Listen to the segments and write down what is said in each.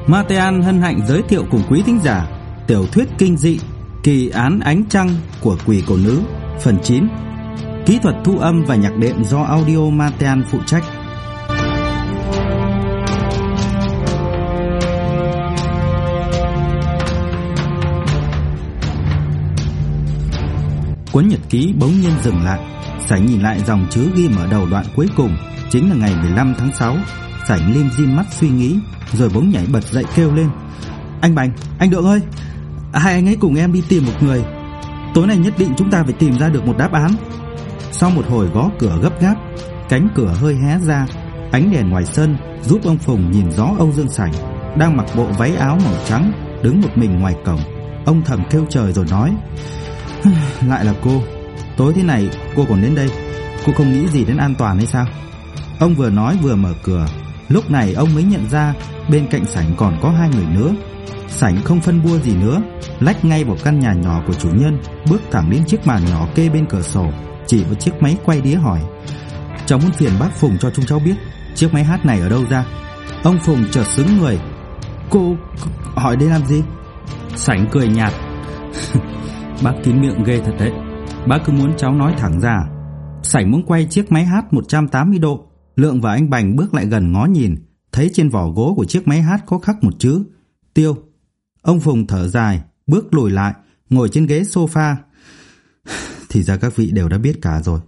Matean hân hạnh giới thiệu cùng quý thính giả tiểu thuyết kinh dị Kỳ án ánh trăng của quỷ cổ nữ phần 9. Kỹ thuật thu âm và nhạc đệm do Audio Matean phụ trách. Cuốn nhật ký bỗng nhiên dừng lại. Sảnh nhìn lại dòng chữ ghi mở đầu đoạn cuối cùng, chính là ngày 15 tháng 6. Sảnh lim dim mắt suy nghĩ, rồi bỗng nhảy bật dậy kêu lên: "Anh Bành, anh Đượng ơi, hai anh ấy cùng em đi tìm một người. Tối nay nhất định chúng ta phải tìm ra được một đáp án." Sau một hồi gõ cửa gấp gáp, cánh cửa hơi hé ra, ánh đèn ngoài sân giúp ông Phùng nhìn rõ Âu Dương Sảnh đang mặc bộ váy áo màu trắng, đứng một mình ngoài cổng. Ông thầm kêu trời rồi nói: "Lại là cô. Tối thế này cô còn đến đây, cô không nghĩ gì đến an toàn hay sao?" Ông vừa nói vừa mở cửa. Lúc này ông mới nhận ra bên cạnh Sảnh còn có hai người nữa. Sảnh không phân bua gì nữa, lách ngay vào căn nhà nhỏ của chủ nhân, bước thẳng đến chiếc bàn nhỏ kê bên cửa sổ, chỉ vào chiếc máy quay đĩa hỏi: "Cháu muốn phiền bác Phùng cho chúng cháu biết chiếc máy hát này ở đâu ra?" Ông Phùng chợt sững người. Cô hỏi đây làm gì?" Sảnh cười nhạt: "Bác kín miệng ghê thật đấy. Bác cứ muốn cháu nói thẳng ra." Sảnh muốn quay chiếc máy hát 180 độ. Lượng và anh Bành bước lại gần ngó nhìn, thấy trên vỏ gỗ của chiếc máy hát có khắc một chữ: Tiêu. Ông Phùng thở dài, bước lùi lại, ngồi trên ghế sofa. Thì ra các vị đều đã biết cả rồi.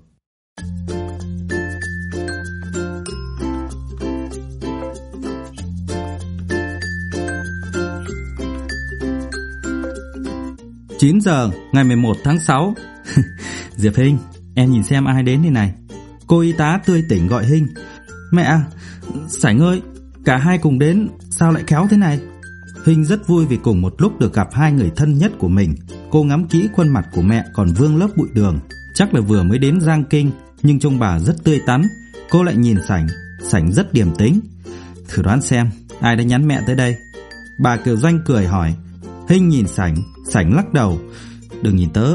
Chín giờ ngày 11 tháng 6. Diệp Hinh, em nhìn xem ai đến đây này. Cô y tá tươi tỉnh gọi Hinh. Mẹ, Sảnh ơi, cả hai cùng đến, sao lại khéo thế này? Hinh rất vui vì cùng một lúc được gặp hai người thân nhất của mình. Cô ngắm kỹ khuôn mặt của mẹ còn vương lớp bụi đường, chắc là vừa mới đến Giang Kinh, nhưng trông bà rất tươi tắn. Cô lại nhìn Sảnh, Sảnh rất điềm tĩnh. Thử đoán xem ai đã nhắn mẹ tới đây. Bà Kiều Doanh cười hỏi. Hinh nhìn Sảnh, Sảnh lắc đầu. Đừng nhìn tớ,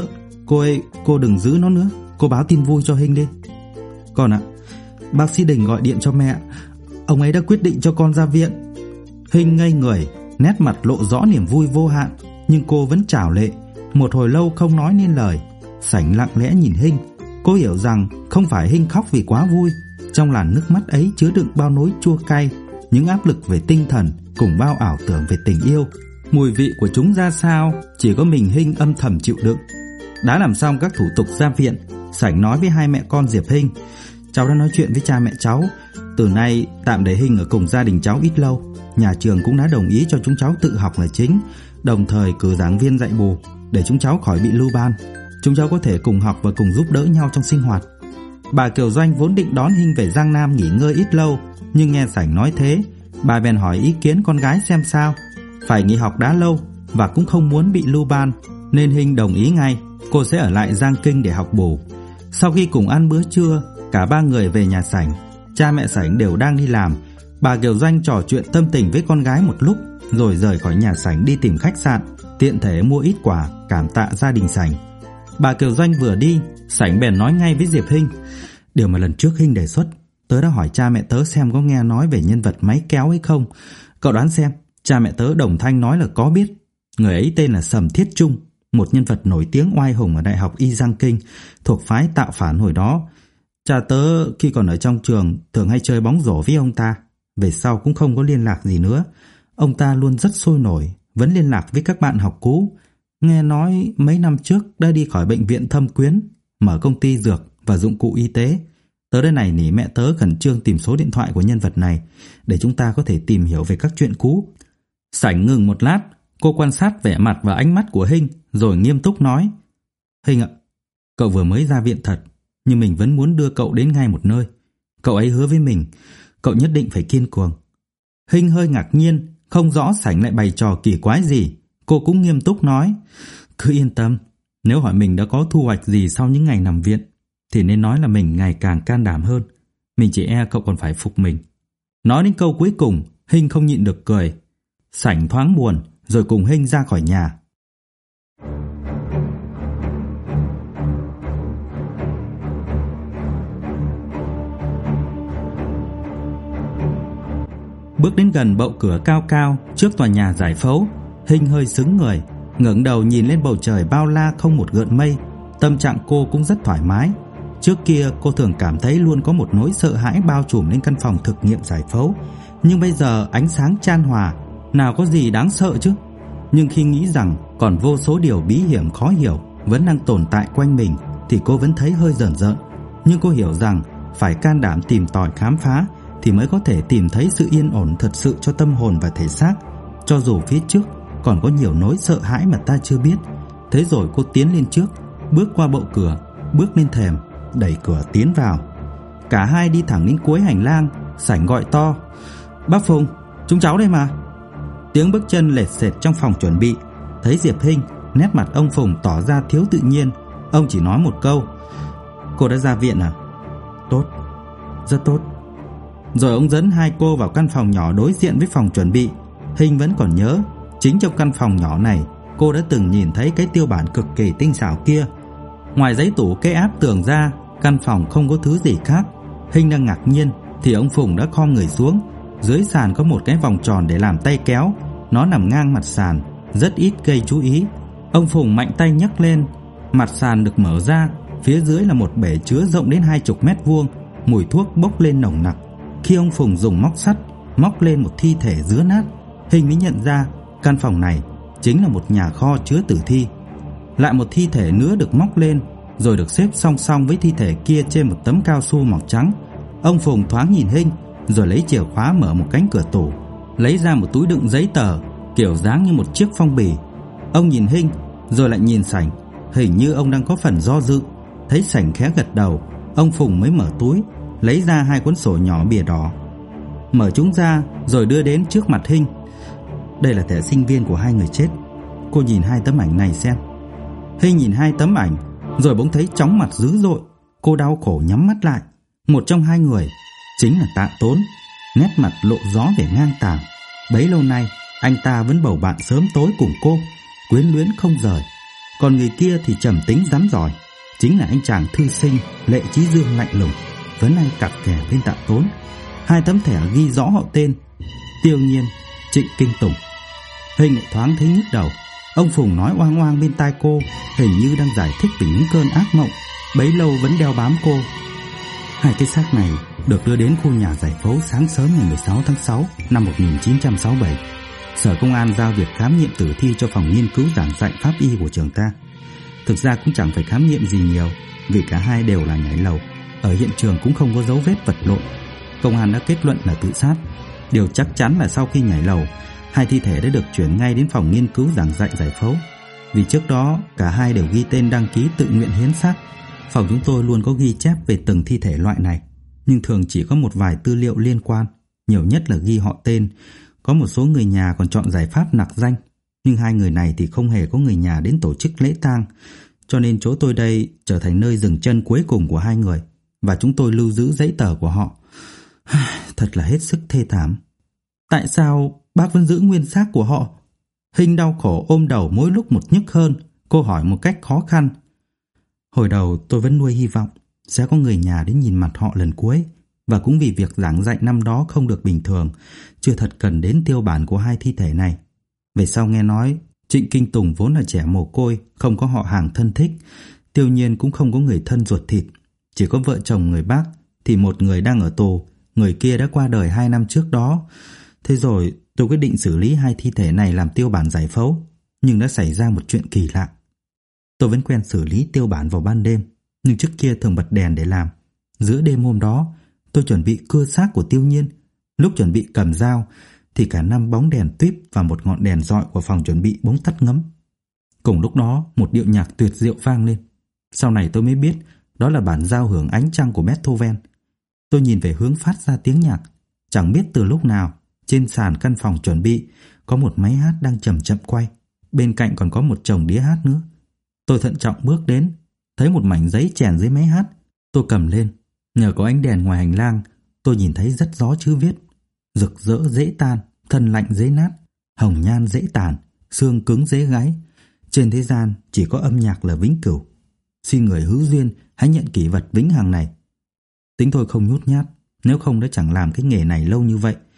cô đừng giữ nó nữa. Cô báo tin vui cho Hinh đi. Con ạ, bác sĩ Đình gọi điện cho mẹ, ông ấy đã quyết định cho con ra viện. Hinh ngây người, nét mặt lộ rõ niềm vui vô hạn, nhưng cô vẫn trào lệ. Một hồi lâu không nói nên lời. Sảnh lặng lẽ nhìn Hinh. Cô hiểu rằng không phải Hinh khóc vì quá vui. Trong làn nước mắt ấy chứa đựng bao nỗi chua cay, những áp lực về tinh thần cùng bao ảo tưởng về tình yêu. Mùi vị của chúng ra sao, chỉ có mình Hinh âm thầm chịu đựng. Đã làm xong các thủ tục ra viện, Sảnh nói với hai mẹ con Diệp Hinh: Cháu đã nói chuyện với cha mẹ cháu, từ nay tạm để Hinh ở cùng gia đình cháu ít lâu. Nhà trường cũng đã đồng ý cho chúng cháu tự học là chính, đồng thời cử giảng viên dạy bù để chúng cháu khỏi bị lưu ban. Chúng cháu có thể cùng học và cùng giúp đỡ nhau trong sinh hoạt. Bà Kiều Doanh vốn định đón Hinh về Giang Nam nghỉ ngơi ít lâu, nhưng nghe Sảnh nói thế, bà bèn hỏi ý kiến con gái xem sao. Phải nghỉ học đã lâu và cũng không muốn bị lưu ban, nên Hinh đồng ý ngay. Cô sẽ ở lại Giang Kinh để học bù. Sau khi cùng ăn bữa trưa, cả ba người về nhà Sảnh. Cha mẹ Sảnh đều đang đi làm. Bà Kiều Doanh trò chuyện tâm tình với con gái một lúc, rồi rời khỏi nhà Sảnh đi tìm khách sạn, tiện thể mua ít quà cảm tạ gia đình Sảnh. Bà Kiều Doanh vừa đi, Sảnh bèn nói ngay với Diệp Hinh: Điều mà lần trước Hinh đề xuất, tớ đã hỏi cha mẹ tớ xem có nghe nói về nhân vật máy kéo hay không. Cậu đoán xem. Cha mẹ tớ đồng thanh nói là có biết. Người ấy tên là Sầm Thiết Trung, một nhân vật nổi tiếng oai hùng ở Đại học Y Giang Kinh, thuộc phái tạo phản hồi đó. Cha tớ khi còn ở trong trường thường hay chơi bóng rổ với ông ta. Về sau cũng không có liên lạc gì nữa. Ông ta luôn rất sôi nổi, vẫn liên lạc với các bạn học cũ. Nghe nói mấy năm trước đã đi khỏi bệnh viện Thâm Quyến, mở công ty dược và dụng cụ y tế. Tớ đây này nỉ mẹ tớ khẩn trương tìm số điện thoại của nhân vật này để chúng ta có thể tìm hiểu về các chuyện cũ. Sảnh ngừng một lát, cô quan sát vẻ mặt và ánh mắt của Hinh, rồi nghiêm túc nói: Hinh ạ, cậu vừa mới ra viện thật, nhưng mình vẫn muốn đưa cậu đến ngay một nơi. Cậu ấy hứa với mình, cậu nhất định phải kiên cường. Hinh hơi ngạc nhiên, không rõ Sảnh lại bày trò kỳ quái gì. Cô cũng nghiêm túc nói: Cứ yên tâm, nếu hỏi mình đã có thu hoạch gì sau những ngày nằm viện, thì nên nói là mình ngày càng can đảm hơn. Mình chỉ e cậu còn phải phục mình. Nói đến câu cuối cùng, Hinh không nhịn được cười. Sảnh thoáng buồn, rồi cùng Hinh ra khỏi nhà. Bước đến gần bậu cửa cao cao trước tòa nhà giải phẫu, Hinh hơi sững người, ngẩng đầu nhìn lên bầu trời bao la không một gợn mây. Tâm trạng cô cũng rất thoải mái. Trước kia cô thường cảm thấy luôn có một nỗi sợ hãi bao trùm lên căn phòng thực nghiệm giải phẫu, nhưng bây giờ ánh sáng chan hòa, nào có gì đáng sợ chứ. Nhưng khi nghĩ rằng còn vô số điều bí hiểm khó hiểu vẫn đang tồn tại quanh mình thì cô vẫn thấy hơi rờn rợn. Nhưng cô hiểu rằng phải can đảm tìm tòi khám phá thì mới có thể tìm thấy sự yên ổn thật sự cho tâm hồn và thể xác, cho dù phía trước còn có nhiều nỗi sợ hãi mà ta chưa biết. Thế rồi cô tiến lên trước, bước qua bậu cửa, bước lên thềm, đẩy cửa tiến vào. Cả hai đi thẳng đến cuối hành lang, sảnh gọi to: "Bác Phùng, chúng cháu đây mà." Tiếng bước chân lệt xệt trong phòng chuẩn bị. Thấy Diệp Hinh, nét mặt ông Phùng tỏ ra thiếu tự nhiên. Ông chỉ nói một câu: "Cô đã ra viện à?" "Tốt, rất tốt." Rồi ông dẫn hai cô vào căn phòng nhỏ đối diện với phòng chuẩn bị. Hinh vẫn còn nhớ, chính trong căn phòng nhỏ này cô đã từng nhìn thấy cái tiêu bản cực kỳ tinh xảo kia. Ngoài giấy tủ kê áp tường ra, căn phòng không có thứ gì khác. Hinh đang ngạc nhiên thì ông Phùng đã khom người xuống. Dưới sàn có một cái vòng tròn để làm tay kéo, nó nằm ngang mặt sàn, rất ít gây chú ý. Ông Phùng mạnh tay nhấc lên, mặt sàn được mở ra, phía dưới là một bể chứa rộng đến 20 mét vuông. Mùi thuốc bốc lên nồng nặc. Khi ông Phùng dùng móc sắt móc lên một thi thể dứa nát, Hinh mới nhận ra căn phòng này chính là một nhà kho chứa tử thi. Lại một thi thể nữa được móc lên, rồi được xếp song song với thi thể kia trên một tấm cao su màu trắng. Ông Phùng thoáng nhìn Hinh, rồi lấy chìa khóa mở một cánh cửa tủ, lấy ra một túi đựng giấy tờ kiểu dáng như một chiếc phong bì. Ông nhìn Hinh rồi lại nhìn sảnh, hình như ông đang có phần do dự. Thấy sảnh khẽ gật đầu, ông Phùng mới mở túi, lấy ra hai cuốn sổ nhỏ bìa đỏ, mở chúng ra rồi đưa đến trước mặt Hinh. "Đây là thẻ sinh viên của hai người chết, cô nhìn hai tấm ảnh này xem." Hinh nhìn hai tấm ảnh rồi bỗng thấy chóng mặt dữ dội. Cô đau khổ nhắm mắt lại. Một trong hai người chính là Tạ Tốn, nét mặt lộ rõ vẻ ngang tàng. Bấy lâu nay anh ta vẫn bầu bạn sớm tối cùng cô, quyến luyến không rời. Còn người kia thì trầm tính rắn giỏi, chính là anh chàng thư sinh Lệ Chí Dương lạnh lùng, vẫn hay cặp kè bên Tạ Tốn. Hai tấm thẻ ghi rõ họ tên: Tiêu Nhiên, Trịnh Kinh Tùng. Hinh lại thoáng thấy nhức đầu. Ông Phùng nói oang oang bên tai cô, hình như đang giải thích về những cơn ác mộng bấy lâu vẫn đeo bám cô. Hai cái xác này được đưa đến khu nhà giải phẫu sáng sớm ngày 16 tháng 6 năm 1967. Sở Công an giao việc khám nghiệm tử thi cho phòng nghiên cứu giảng dạy pháp y của trường ta. Thực ra cũng chẳng phải khám nghiệm gì nhiều, vì cả hai đều là nhảy lầu. Ở hiện trường cũng không có dấu vết vật lộn. Công an đã kết luận là tự sát. Điều chắc chắn là sau khi nhảy lầu, hai thi thể đã được chuyển ngay đến phòng nghiên cứu giảng dạy giải phẫu. Vì trước đó cả hai đều ghi tên đăng ký tự nguyện hiến xác. Phòng chúng tôi luôn có ghi chép về từng thi thể loại này, nhưng thường chỉ có một vài tư liệu liên quan, nhiều nhất là ghi họ tên. Có một số người nhà còn chọn giải pháp nặc danh, nhưng hai người này thì không hề có người nhà đến tổ chức lễ tang, cho nên chỗ tôi đây trở thành nơi dừng chân cuối cùng của hai người, và chúng tôi lưu giữ giấy tờ của họ. Thật là hết sức thê thảm. Tại sao bác vẫn giữ nguyên xác của họ? Hinh đau khổ ôm đầu mỗi lúc một nhức hơn. Cô hỏi một cách khó khăn. Hồi đầu tôi vẫn nuôi hy vọng sẽ có người nhà đến nhìn mặt họ lần cuối, và cũng vì việc giảng dạy năm đó không được bình thường, chưa thật cần đến tiêu bản của hai thi thể này. Về sau nghe nói Trịnh Kinh Tùng vốn là trẻ mồ côi, không có họ hàng thân thích. Tiêu Nhiên cũng không có người thân ruột thịt, chỉ có vợ chồng người bác, thì một người đang ở tù, người kia đã qua đời 2 năm trước đó. Thế rồi tôi quyết định xử lý hai thi thể này làm tiêu bản giải phẫu, nhưng đã xảy ra một chuyện kỳ lạ. Tôi vẫn quen xử lý tiêu bản vào ban đêm, nhưng trước kia thường bật đèn để làm. Giữa đêm hôm đó, tôi chuẩn bị cưa xác của Tiêu Nhiên. Lúc chuẩn bị cầm dao thì cả 5 bóng đèn tuýp và một ngọn đèn rọi của phòng chuẩn bị bỗng tắt ngấm. Cùng lúc đó, một điệu nhạc tuyệt diệu vang lên. Sau này tôi mới biết đó là bản giao hưởng Ánh Trăng của Beethoven. Tôi nhìn về hướng phát ra tiếng nhạc. Chẳng biết từ lúc nào, trên sàn căn phòng chuẩn bị có một máy hát đang chậm chậm quay. Bên cạnh còn có một chồng đĩa hát nữa. Tôi thận trọng bước đến, thấy một mảnh giấy chèn dưới máy hát. Tôi cầm lên. Nhờ có ánh đèn ngoài hành lang, tôi nhìn thấy rất rõ chữ viết: rực rỡ dễ tan, thân lạnh dễ nát, hồng nhan dễ tàn, xương cứng dễ gãy. Trên thế gian chỉ có âm nhạc là vĩnh cửu. Xin người hữu duyên hãy nhận kỷ vật vĩnh hằng này. Tính tôi không nhút nhát, nếu không đã chẳng làm cái nghề này lâu như vậy.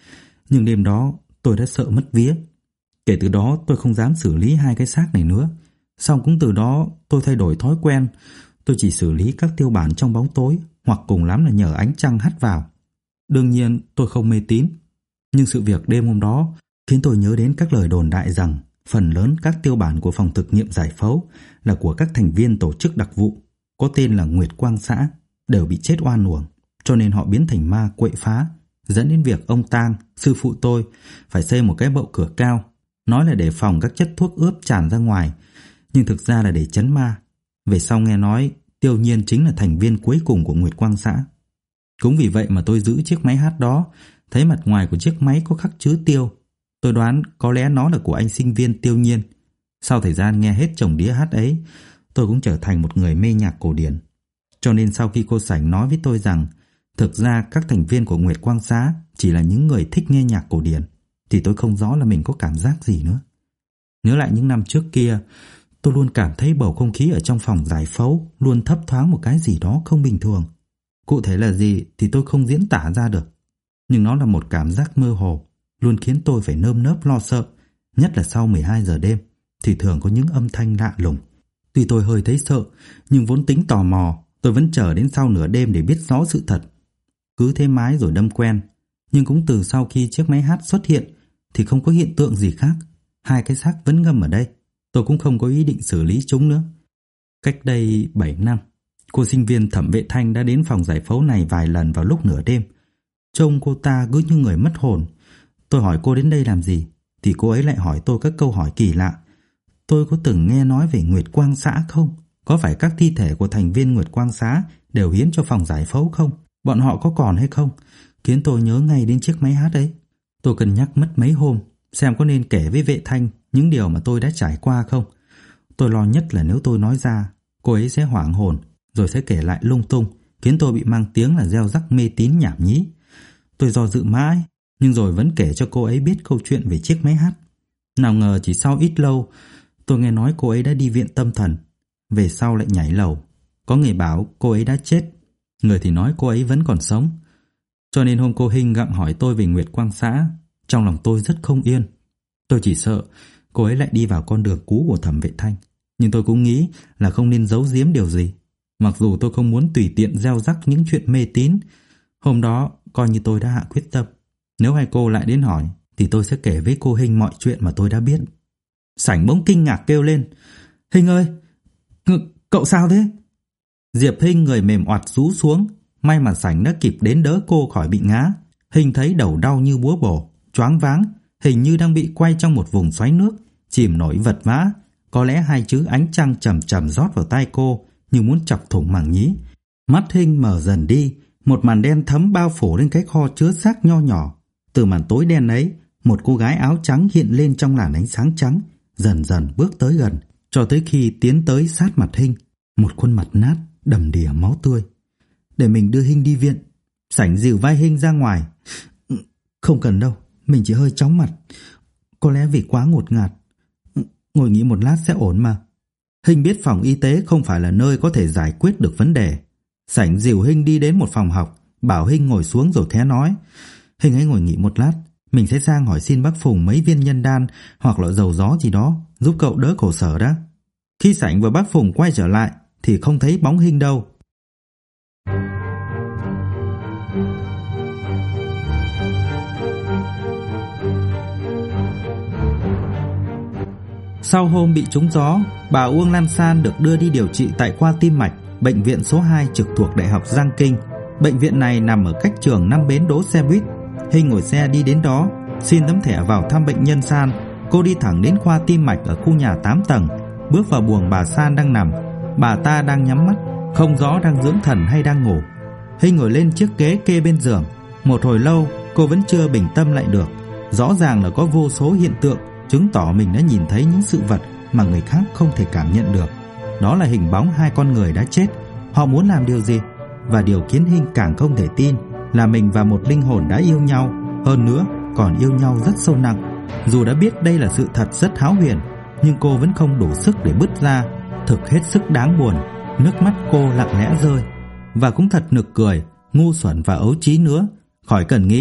Nhưng đêm đó tôi đã sợ mất vía. Kể từ đó tôi không dám xử lý hai cái xác này nữa. Xong cũng từ đó tôi thay đổi thói quen. Tôi chỉ xử lý các tiêu bản trong bóng tối, hoặc cùng lắm là nhờ ánh trăng hắt vào. Đương nhiên tôi không mê tín, nhưng sự việc đêm hôm đó khiến tôi nhớ đến các lời đồn đại rằng phần lớn các tiêu bản của phòng thực nghiệm giải phẫu là của các thành viên tổ chức đặc vụ có tên là Nguyệt Quang Xã đều bị chết oan uổng, cho nên họ biến thành ma quậy phá, dẫn đến việc ông Tang, sư phụ tôi, phải xây một cái bậu cửa cao, nói là để phòng các chất thuốc ướp tràn ra ngoài, nhưng thực ra là để trấn ma. Về sau nghe nói Tiêu Nhiên chính là thành viên cuối cùng của Nguyệt Quang Xã. Cũng vì vậy mà tôi giữ chiếc máy hát đó, thấy mặt ngoài của chiếc máy có khắc chữ Tiêu. Tôi đoán có lẽ nó là của anh sinh viên Tiêu Nhiên. Sau thời gian nghe hết chồng đĩa hát ấy, tôi cũng trở thành một người mê nhạc cổ điển. Cho nên sau khi cô Sảnh nói với tôi rằng thực ra các thành viên của Nguyệt Quang Xã chỉ là những người thích nghe nhạc cổ điển, thì tôi không rõ là mình có cảm giác gì nữa. Nhớ lại những năm trước kia, tôi luôn cảm thấy bầu không khí ở trong phòng giải phẫu luôn thấp thoáng một cái gì đó không bình thường. Cụ thể là gì thì tôi không diễn tả ra được, nhưng nó là một cảm giác mơ hồ, luôn khiến tôi phải nơm nớp lo sợ, nhất là sau 12 giờ đêm thì thường có những âm thanh lạ lùng. Tuy tôi hơi thấy sợ, nhưng vốn tính tò mò, tôi vẫn chờ đến sau nửa đêm để biết rõ sự thật. Cứ thế mãi rồi đâm quen, nhưng cũng từ sau khi chiếc máy hát xuất hiện thì không có hiện tượng gì khác. Hai cái xác vẫn ngâm ở đây, tôi cũng không có ý định xử lý chúng nữa. Cách đây 7 năm, cô sinh viên Thẩm Vệ Thanh đã đến phòng giải phẫu này vài lần vào lúc nửa đêm. Trông cô ta cứ như người mất hồn. Tôi hỏi cô đến đây làm gì, thì cô ấy lại hỏi tôi các câu hỏi kỳ lạ. Tôi có từng nghe nói về Nguyệt Quang Xã không? Có phải các thi thể của thành viên Nguyệt Quang Xã đều hiến cho phòng giải phẫu không? Bọn họ có còn hay không? Khiến tôi nhớ ngay đến chiếc máy hát ấy. Tôi cân nhắc mất mấy hôm xem có nên kể với Vệ Thanh những điều mà tôi đã trải qua không. Tôi lo nhất là nếu tôi nói ra, cô ấy sẽ hoảng hồn rồi sẽ kể lại lung tung, khiến tôi bị mang tiếng là gieo rắc mê tín nhảm nhí. Tôi do dự mãi, nhưng rồi vẫn kể cho cô ấy biết câu chuyện về chiếc máy hát. Nào ngờ chỉ sau ít lâu, tôi nghe nói cô ấy đã đi viện tâm thần, về sau lại nhảy lầu. Có người bảo cô ấy đã chết, người thì nói cô ấy vẫn còn sống. Cho nên hôm cô Hinh gặng hỏi tôi về Nguyệt Quang Xã, trong lòng tôi rất không yên. Tôi chỉ sợ cô ấy lại đi vào con đường cũ của Thẩm Vệ Thanh, nhưng tôi cũng nghĩ là không nên giấu giếm điều gì. Mặc dù tôi không muốn tùy tiện gieo rắc những chuyện mê tín, hôm đó coi như tôi đã hạ quyết tâm. Nếu hai cô lại đến hỏi thì tôi sẽ kể với cô Hinh mọi chuyện mà tôi đã biết. Sảnh bỗng kinh ngạc kêu lên: Hinh ơi, cậu sao thế? Diệp Hinh người mềm oặt rũ xuống. May mà Sảnh đã kịp đến đỡ cô khỏi bị ngã. Hinh thấy đầu đau như búa bổ, choáng váng, hình như đang bị quay trong một vùng xoáy nước, chìm nổi vật vã. Có lẽ hai chữ ánh trăng chầm chầm rót vào tai cô như muốn chọc thủng màng nhĩ. Mắt Hinh mở dần đi, một màn đen thấm bao phủ lên cái kho chứa xác nho nhỏ. Từ màn tối đen ấy, một cô gái áo trắng hiện lên trong làn ánh sáng trắng, dần dần bước tới gần, cho tới khi tiến tới sát mặt Hinh, một khuôn mặt nát, đầm đìa máu tươi. Để mình đưa Hinh đi viện. Sảnh dìu vai Hinh ra ngoài. Không cần đâu, mình chỉ hơi chóng mặt, có lẽ vì quá ngột ngạt. Ngồi nghỉ một lát sẽ ổn mà. Hinh biết phòng y tế không phải là nơi có thể giải quyết được vấn đề. Sảnh dìu Hinh đi đến một phòng học, bảo Hinh ngồi xuống rồi khẽ nói: Hinh hãy ngồi nghỉ một lát, mình sẽ sang hỏi xin bác Phùng mấy viên nhân đan hoặc là dầu gió gì đó, giúp cậu đỡ khổ sở đã. Khi Sảnh và bác Phùng quay trở lại thì không thấy bóng Hinh đâu. Sau hôm bị trúng gió, bà Uông Lan San được đưa đi điều trị tại khoa tim mạch, bệnh viện số 2 trực thuộc Đại học Giang Kinh. Bệnh viện này nằm ở cách trường 5 bến đỗ xe buýt. Hinh ngồi xe đi đến đó, xin tấm thẻ vào thăm bệnh nhân San. Cô đi thẳng đến khoa tim mạch ở khu nhà 8 tầng, bước vào buồng bà San đang nằm. Bà ta đang nhắm mắt, không rõ đang dưỡng thần hay đang ngủ. Hinh ngồi lên chiếc ghế kê bên giường. Một hồi lâu, cô vẫn chưa bình tâm lại được. Rõ ràng là có vô số hiện tượng chứng tỏ mình đã nhìn thấy những sự vật mà người khác không thể cảm nhận được. Đó là hình bóng hai con người đã chết. Họ muốn làm điều gì? Và điều khiến Hinh càng không thể tin là mình và một linh hồn đã yêu nhau, hơn nữa còn yêu nhau rất sâu nặng. Dù đã biết đây là sự thật rất hão huyền, nhưng cô vẫn không đủ sức để bứt ra. Thực hết sức đáng buồn. Nước mắt cô lặng lẽ rơi. Và cũng thật nực cười, ngu xuẩn và ấu trí nữa. Khỏi cần nghĩ,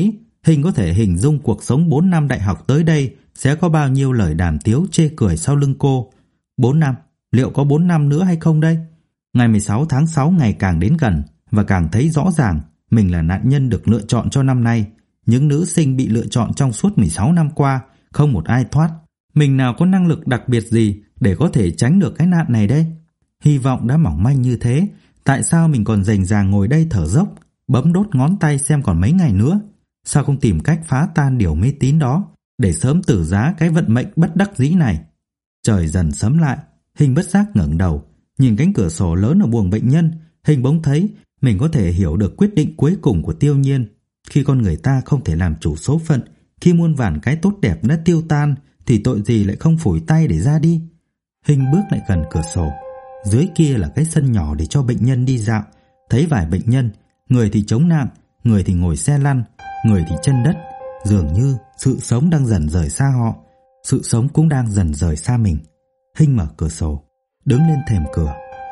Hình có thể hình dung cuộc sống 4 năm đại học tới đây sẽ có bao nhiêu lời đàm tiếu chê cười sau lưng cô. 4 năm, liệu có 4 năm nữa hay không đây? Ngày 16 tháng 6 ngày càng đến gần và càng thấy rõ ràng mình là nạn nhân được lựa chọn cho năm nay. Những nữ sinh bị lựa chọn trong suốt 16 năm qua, không một ai thoát. Mình nào có năng lực đặc biệt gì để có thể tránh được cái nạn này đây? Hy vọng đã mỏng manh như thế, tại sao mình còn rành ràng ngồi đây thở dốc, bấm đốt ngón tay xem còn mấy ngày nữa? Sao không tìm cách phá tan điều mê tín đó để sớm tử giá cái vận mệnh bất đắc dĩ này? Trời dần sớm lại, Hình bất giác ngẩng đầu, nhìn cánh cửa sổ lớn ở buồng bệnh nhân. Hình bỗng thấy mình có thể hiểu được quyết định cuối cùng của Tiêu Nhiên. Khi con người ta không thể làm chủ số phận, khi muôn vàn cái tốt đẹp đã tiêu tan, thì tội gì lại không phủi tay để ra đi. Hình bước lại gần cửa sổ. Dưới kia là cái sân nhỏ để cho bệnh nhân đi dạo. Thấy vài bệnh nhân, người thì chống nạng, người thì ngồi xe lăn, người thì chân đất. Dường như sự sống đang dần rời xa họ, sự sống cũng đang dần rời xa mình. Hình mở cửa sổ, đứng lên thềm cửa.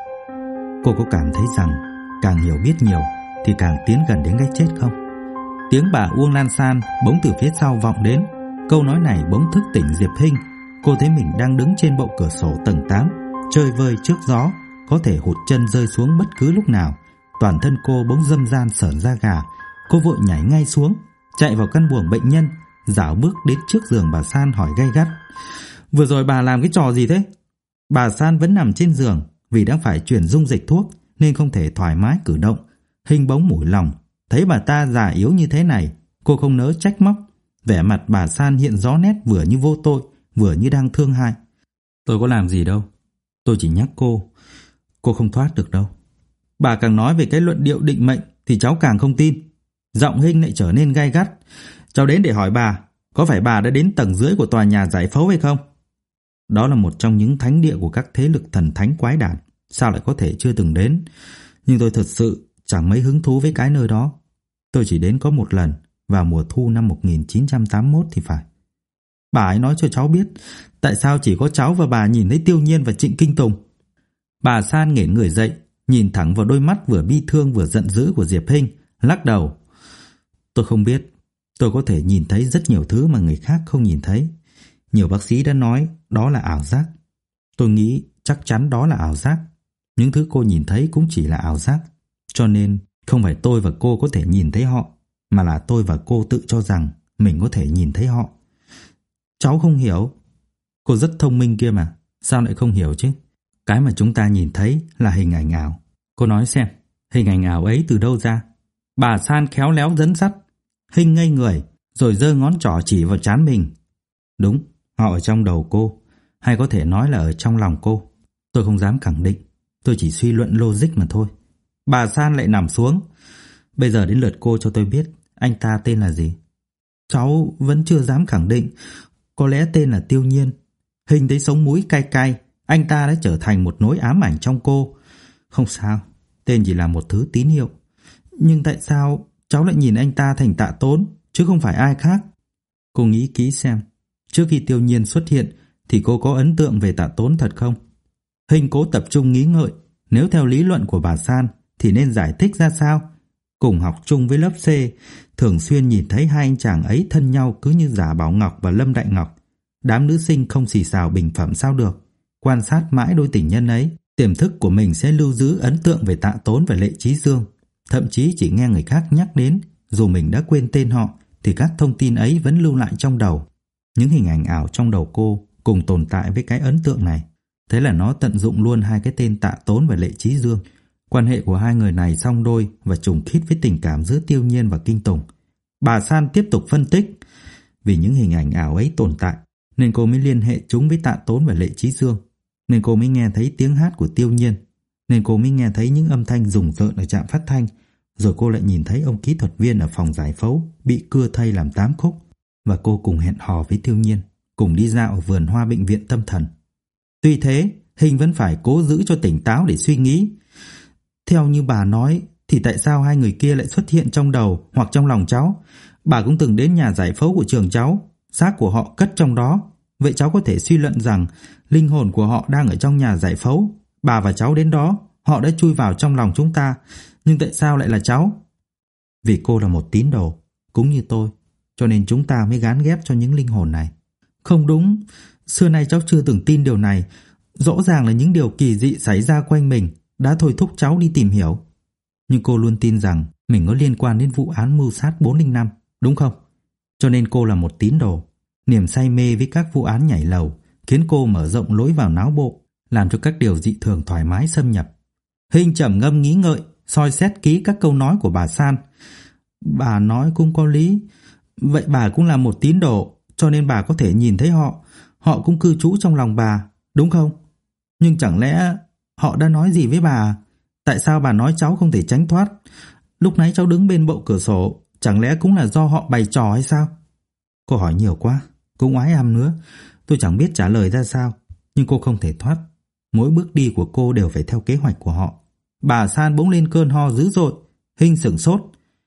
Cô có cảm thấy rằng càng hiểu biết nhiều thì càng tiến gần đến cái chết không? Tiếng bà Uông Lan San bỗng từ phía sau vọng đến. Câu nói này bỗng thức tỉnh Diệp Hinh. Cô thấy mình đang đứng trên bậu cửa sổ tầng 8, chơi vơi trước gió, có thể hụt chân rơi xuống bất cứ lúc nào. Toàn thân cô bỗng râm ran sởn da gà. Cô vội nhảy ngay xuống, chạy vào căn buồng bệnh nhân, dạo bước đến trước giường bà San hỏi gay gắt: "Vừa rồi bà làm cái trò gì thế?" Bà San vẫn nằm trên giường, vì đang phải chuyển dung dịch thuốc nên không thể thoải mái cử động. Hình bỗng mủi lòng, thấy bà ta già yếu như thế này, cô không nỡ trách móc. Vẻ mặt bà San hiện rõ nét vừa như vô tội, vừa như đang thương hại. "Tôi có làm gì đâu, tôi chỉ nhắc cô không thoát được đâu." Bà càng nói về cái luận điệu định mệnh thì cháu càng không tin. Giọng Hinh lại trở nên gay gắt: "Cháu đến để hỏi bà, có phải bà đã đến tầng dưới của tòa nhà Giải Phẫu hay không?" Đó là một trong những thánh địa của các thế lực thần thánh quái đản, sao lại có thể chưa từng đến? Nhưng tôi thật sự chẳng mấy hứng thú với cái nơi đó. Tôi chỉ đến có một lần vào mùa thu năm 1981 thì phải. Bà ấy nói cho cháu biết tại sao chỉ có cháu và bà nhìn thấy Tiêu Nhiên và Trịnh Kinh Tùng. Bà San nghển người dậy, nhìn thẳng vào đôi mắt vừa bi thương vừa giận dữ của Diệp Hinh, lắc đầu: "Tôi không biết. Tôi có thể nhìn thấy rất nhiều thứ mà người khác không nhìn thấy. Nhiều bác sĩ đã nói đó là ảo giác. Tôi nghĩ chắc chắn đó là ảo giác. Những thứ cô nhìn thấy cũng chỉ là ảo giác. Cho nên không phải tôi và cô có thể nhìn thấy họ, mà là tôi và cô tự cho rằng mình có thể nhìn thấy họ." "Cháu không hiểu." "Cô rất thông minh kia mà, sao lại không hiểu chứ? Cái mà chúng ta nhìn thấy là hình ảnh ảo. Cô nói xem, hình ảnh ảo ấy từ đâu ra?" Bà San khéo léo dẫn dắt. Hinh ngây người, rồi giơ ngón trỏ chỉ vào trán mình. "Đúng, họ ở trong đầu cô, hay có thể nói là ở trong lòng cô. Tôi không dám khẳng định, tôi chỉ suy luận logic mà thôi." Bà San lại nằm xuống. "Bây giờ đến lượt cô cho tôi biết, anh ta tên là gì?" "Cháu vẫn chưa dám khẳng định, có lẽ tên là Tiêu Nhiên." Hinh thấy sống mũi cay cay, anh ta đã trở thành một nỗi ám ảnh trong cô. "Không sao, tên chỉ là một thứ tín hiệu. Nhưng tại sao cháu lại nhìn anh ta thành Tạ Tốn, chứ không phải ai khác?" "Cô nghĩ kỹ xem, trước khi Tiêu Nhiên xuất hiện thì cô có ấn tượng về Tạ Tốn thật không?" Hinh cố tập trung nghĩ ngợi. Nếu theo lý luận của bà San thì nên giải thích ra sao? Cùng học chung với lớp C, thường xuyên nhìn thấy hai anh chàng ấy thân nhau cứ như Giả Bảo Ngọc và Lâm Đại Ngọc. Đám nữ sinh không xì xào bình phẩm sao được. Quan sát mãi đôi tình nhân ấy, tiềm thức của mình sẽ lưu giữ ấn tượng về Tạ Tốn và Lệ Chí Dương. Thậm chí chỉ nghe người khác nhắc đến, dù mình đã quên tên họ, thì các thông tin ấy vẫn lưu lại trong đầu. Những hình ảnh ảo trong đầu cô cùng tồn tại với cái ấn tượng này. Thế là nó tận dụng luôn hai cái tên Tạ Tốn và Lệ Chí Dương. Quan hệ của hai người này song đôi và trùng khít với tình cảm giữa Tiêu Nhiên và Kinh Tùng. Bà San tiếp tục phân tích. Vì những hình ảnh ảo ấy tồn tại nên cô mới liên hệ chúng với Tạ Tốn và Lệ Chí Dương. Nên cô mới nghe thấy tiếng hát của Tiêu Nhiên. Nên cô mới nghe thấy những âm thanh rùng rợn ở trạm phát thanh. Rồi cô lại nhìn thấy ông kỹ thuật viên ở phòng giải phẫu bị cưa thây làm 8 khúc. Và cô cùng hẹn hò với Tiêu Nhiên, cùng đi dạo ở vườn hoa bệnh viện tâm thần. Tuy thế, Hinh vẫn phải cố giữ cho tỉnh táo để suy nghĩ. Theo như bà nói thì tại sao hai người kia lại xuất hiện trong đầu hoặc trong lòng cháu? Bà cũng từng đến nhà giải phẫu của trường cháu, xác của họ cất trong đó. Vậy cháu có thể suy luận rằng linh hồn của họ đang ở trong nhà giải phẫu. Bà và cháu đến đó, họ đã chui vào trong lòng chúng ta. Nhưng tại sao lại là cháu? Vì cô là một tín đồ, cũng như tôi. cho nên chúng ta mới gán ghép cho những linh hồn này. Không đúng, xưa nay cháu chưa từng tin điều này. Rõ ràng là những điều kỳ dị xảy ra quanh mình đã thôi thúc cháu đi tìm hiểu. Nhưng cô luôn tin rằng mình có liên quan đến vụ án mưu sát 405, đúng không? Cho nên cô là một tín đồ. Niềm say mê với các vụ án nhảy lầu khiến cô mở rộng lối vào não bộ, làm cho các điều dị thường thoải mái xâm nhập. Hình trầm ngâm nghĩ ngợi, soi xét kỹ các câu nói của bà San. Bà nói cũng có lý. Vậy bà cũng là một tín đồ, cho nên bà có thể nhìn thấy họ. Họ cũng cư trú trong lòng bà, đúng không? Nhưng chẳng lẽ họ đã nói gì với bà? Tại sao bà nói cháu không thể tránh thoát? Lúc nãy cháu đứng bên bộ cửa sổ, chẳng lẽ cũng là do họ bày trò hay sao? Cô hỏi nhiều quá, cũng oái ăm nữa. Tôi chẳng biết trả lời ra sao, nhưng cô không thể thoát. Mỗi bước đi của cô đều phải theo kế hoạch của họ. Bà San bỗng lên cơn ho dữ dội. Hình sửng sốt.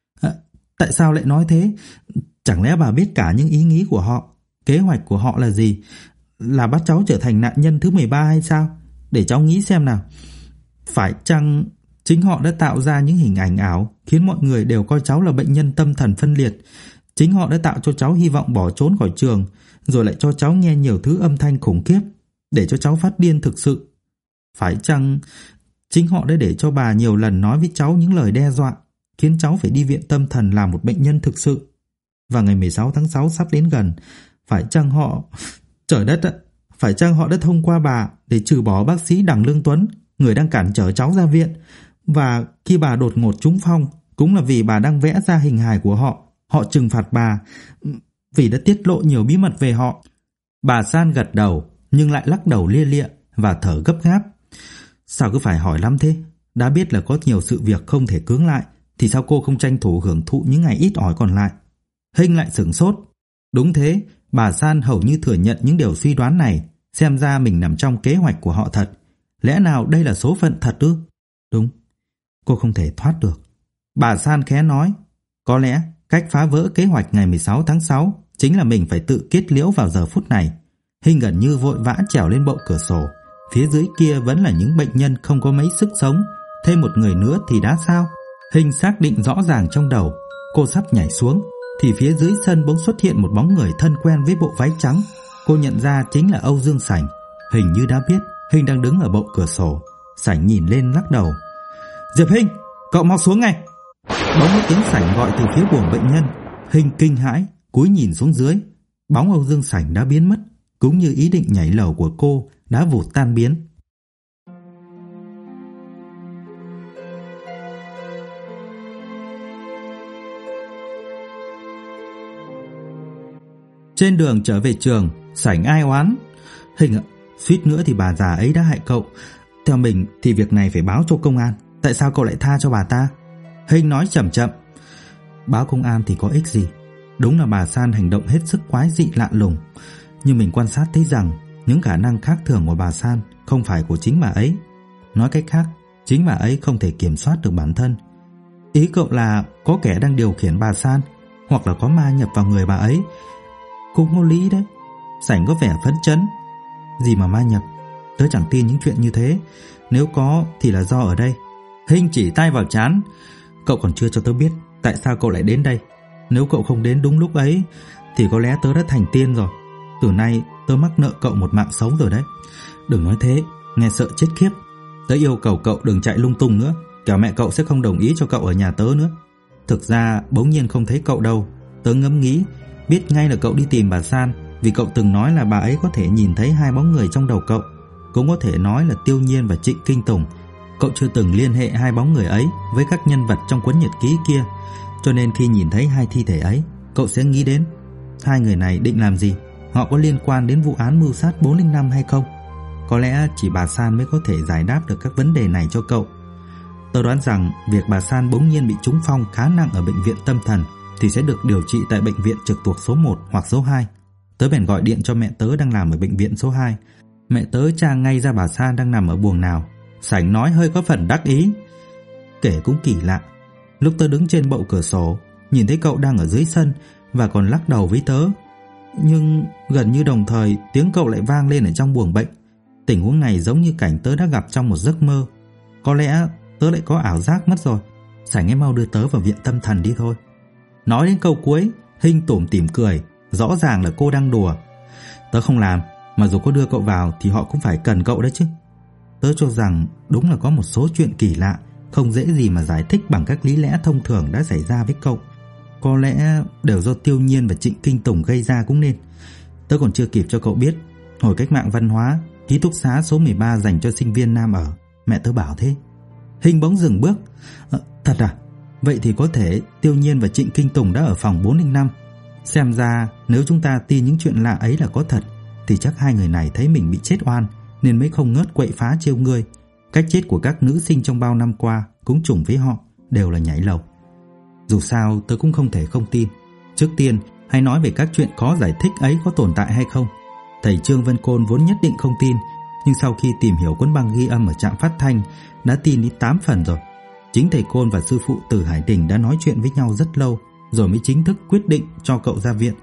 Tại sao lại nói thế? Chẳng lẽ bà biết cả những ý nghĩ của họ? Kế hoạch của họ là gì? Là bắt cháu trở thành nạn nhân thứ 13 hay sao? Để cháu nghĩ xem nào. Phải chăng chính họ đã tạo ra những hình ảnh ảo khiến mọi người đều coi cháu là bệnh nhân tâm thần phân liệt? Chính họ đã tạo cho cháu hy vọng bỏ trốn khỏi trường, rồi lại cho cháu nghe nhiều thứ âm thanh khủng khiếp để cho cháu phát điên thực sự? Phải chăng chính họ đã để cho bà nhiều lần nói với cháu những lời đe dọa, khiến cháu phải đi viện tâm thần làm một bệnh nhân thực sự? Và ngày 16 tháng 6 sắp đến gần, phải chăng họ... Trời đất ạ! Phải chăng họ đã thông qua bà để trừ bỏ bác sĩ Đặng Lương Tuấn, người đang cản trở cháu ra viện? Và khi bà đột ngột trúng phong, cũng là vì bà đang vẽ ra hình hài của họ. Họ trừng phạt bà vì đã tiết lộ nhiều bí mật về họ. Bà San gật đầu, nhưng lại lắc đầu lia lịa và thở gấp gáp. Sao cứ phải hỏi lắm thế? Đã biết là có nhiều sự việc không thể cưỡng lại, thì sao cô không tranh thủ hưởng thụ những ngày ít ỏi còn lại? Hình lại sửng sốt. Đúng thế, bà San hầu như thừa nhận những điều suy đoán này. Xem ra mình nằm trong kế hoạch của họ thật. Lẽ nào đây là số phận thật ư? Đúng, cô không thể thoát được. Bà San khẽ nói. Có lẽ cách phá vỡ kế hoạch ngày 16 tháng 6 chính là mình phải tự kết liễu vào giờ phút này. Hình gần như vội vã trèo lên bộ cửa sổ. Phía dưới kia vẫn là những bệnh nhân không có mấy sức sống. Thêm một người nữa thì đã sao? Hình xác định rõ ràng trong đầu. Cô sắp nhảy xuống thì phía dưới sân bỗng xuất hiện một bóng người thân quen với bộ váy trắng. Cô nhận ra chính là Âu Dương Sảnh. Hình như đã biết Hình đang đứng ở bộ cửa sổ. Sảnh nhìn lên lắc đầu. Diệp Hình, cậu mau xuống ngay. Bỗng một tiếng Sảnh gọi từ phía buồng bệnh nhân. Hình kinh hãi cúi nhìn xuống dưới. Bóng Âu Dương Sảnh đã biến mất, cũng như ý định nhảy lầu của cô đã vụt tan biến. Trên đường trở về trường, Sảnh ai oán. Hình ạ, suýt nữa thì bà già ấy đã hại cậu. Theo mình thì việc này phải báo cho công an. Tại sao cậu lại tha cho bà ta? Hình nói chậm chậm. Báo công an thì có ích gì? Đúng là bà San hành động hết sức quái dị lạ lùng, nhưng mình quan sát thấy rằng những khả năng khác thường của bà San không phải của chính bà ấy. Nói cách khác, chính bà ấy không thể kiểm soát được bản thân. Ý cậu là có kẻ đang điều khiển bà San, hoặc là có ma nhập vào người bà ấy. Cũng có lý đấy. Sảnh có vẻ phấn chấn. Gì mà ma nhập? Tớ chẳng tin những chuyện như thế. Nếu có thì là do ở đây. Hình chỉ tay vào trán. Cậu còn chưa cho tớ biết tại sao cậu lại đến đây. Nếu cậu không đến đúng lúc ấy thì có lẽ tớ đã thành tiên rồi. Từ nay tớ mắc nợ cậu một mạng sống rồi đấy. Đừng nói thế, nghe sợ chết khiếp. Tớ yêu cầu cậu đừng chạy lung tung nữa, kẻo mẹ cậu sẽ không đồng ý cho cậu ở nhà tớ nữa. Thực ra bỗng nhiên không thấy cậu đâu. Tớ ngẫm nghĩ biết ngay là cậu đi tìm bà San, vì cậu từng nói là bà ấy có thể nhìn thấy hai bóng người trong đầu cậu. Cũng có thể nói là Tiêu Nhiên và Trịnh Kinh Tùng. Cậu chưa từng liên hệ hai bóng người ấy với các nhân vật trong cuốn nhật ký kia, cho nên khi nhìn thấy hai thi thể ấy, cậu sẽ nghĩ đến hai người này định làm gì, họ có liên quan đến vụ án mưu sát 405 hay không. Có lẽ chỉ bà San mới có thể giải đáp được các vấn đề này cho cậu. Tớ đoán rằng việc bà San bỗng nhiên bị trúng phong khá nặng ở bệnh viện tâm thần thì sẽ được điều trị tại bệnh viện trực thuộc số 1 hoặc số 2. Tớ bèn gọi điện cho mẹ tớ đang làm ở bệnh viện số 2. Mẹ tớ tra ngay ra bà San đang nằm ở buồng nào. Sảnh nói hơi có phần đắc ý. Kể cũng kỳ lạ, lúc tớ đứng trên bậu cửa sổ, nhìn thấy cậu đang ở dưới sân và còn lắc đầu với tớ. Nhưng gần như đồng thời tiếng cậu lại vang lên ở trong buồng bệnh. Tình huống này giống như cảnh tớ đã gặp trong một giấc mơ. Có lẽ tớ lại có ảo giác mất rồi. Sảnh em mau đưa tớ vào viện tâm thần đi thôi. Nói đến câu cuối Hinh tủm tỉm cười, rõ ràng là cô đang đùa. Tớ không làm, mà dù có đưa cậu vào thì họ cũng phải cần cậu đấy chứ. Tớ cho rằng đúng là có một số chuyện kỳ lạ, không dễ gì mà giải thích bằng các lý lẽ thông thường đã xảy ra với cậu. Có lẽ đều do Tiêu Nhiên và Trịnh Kinh Tùng gây ra cũng nên. Tớ còn chưa kịp cho cậu biết, hồi cách mạng văn hóa, ký túc xá số 13 dành cho sinh viên nam ở, mẹ tớ bảo thế. Hinh bỗng dừng bước. Thật à? Vậy thì có thể Tiêu Nhiên và Trịnh Kinh Tùng đã ở phòng 405. Xem ra nếu chúng ta tin những chuyện lạ ấy là có thật, thì chắc hai người này thấy mình bị chết oan nên mới không ngớt quậy phá trêu ngươi. Cách chết của các nữ sinh trong bao năm qua cũng trùng với họ, đều là nhảy lầu. Dù sao tớ cũng không thể không tin. Trước tiên hãy nói về các chuyện khó giải thích ấy có tồn tại hay không. Thầy Trương Vân Côn vốn nhất định không tin, nhưng sau khi tìm hiểu cuốn băng ghi âm ở trạm phát thanh đã tin đến 8 phần rồi. Chính thầy Côn và sư phụ Từ Hải Đình đã nói chuyện với nhau rất lâu rồi mới chính thức quyết định cho cậu ra viện.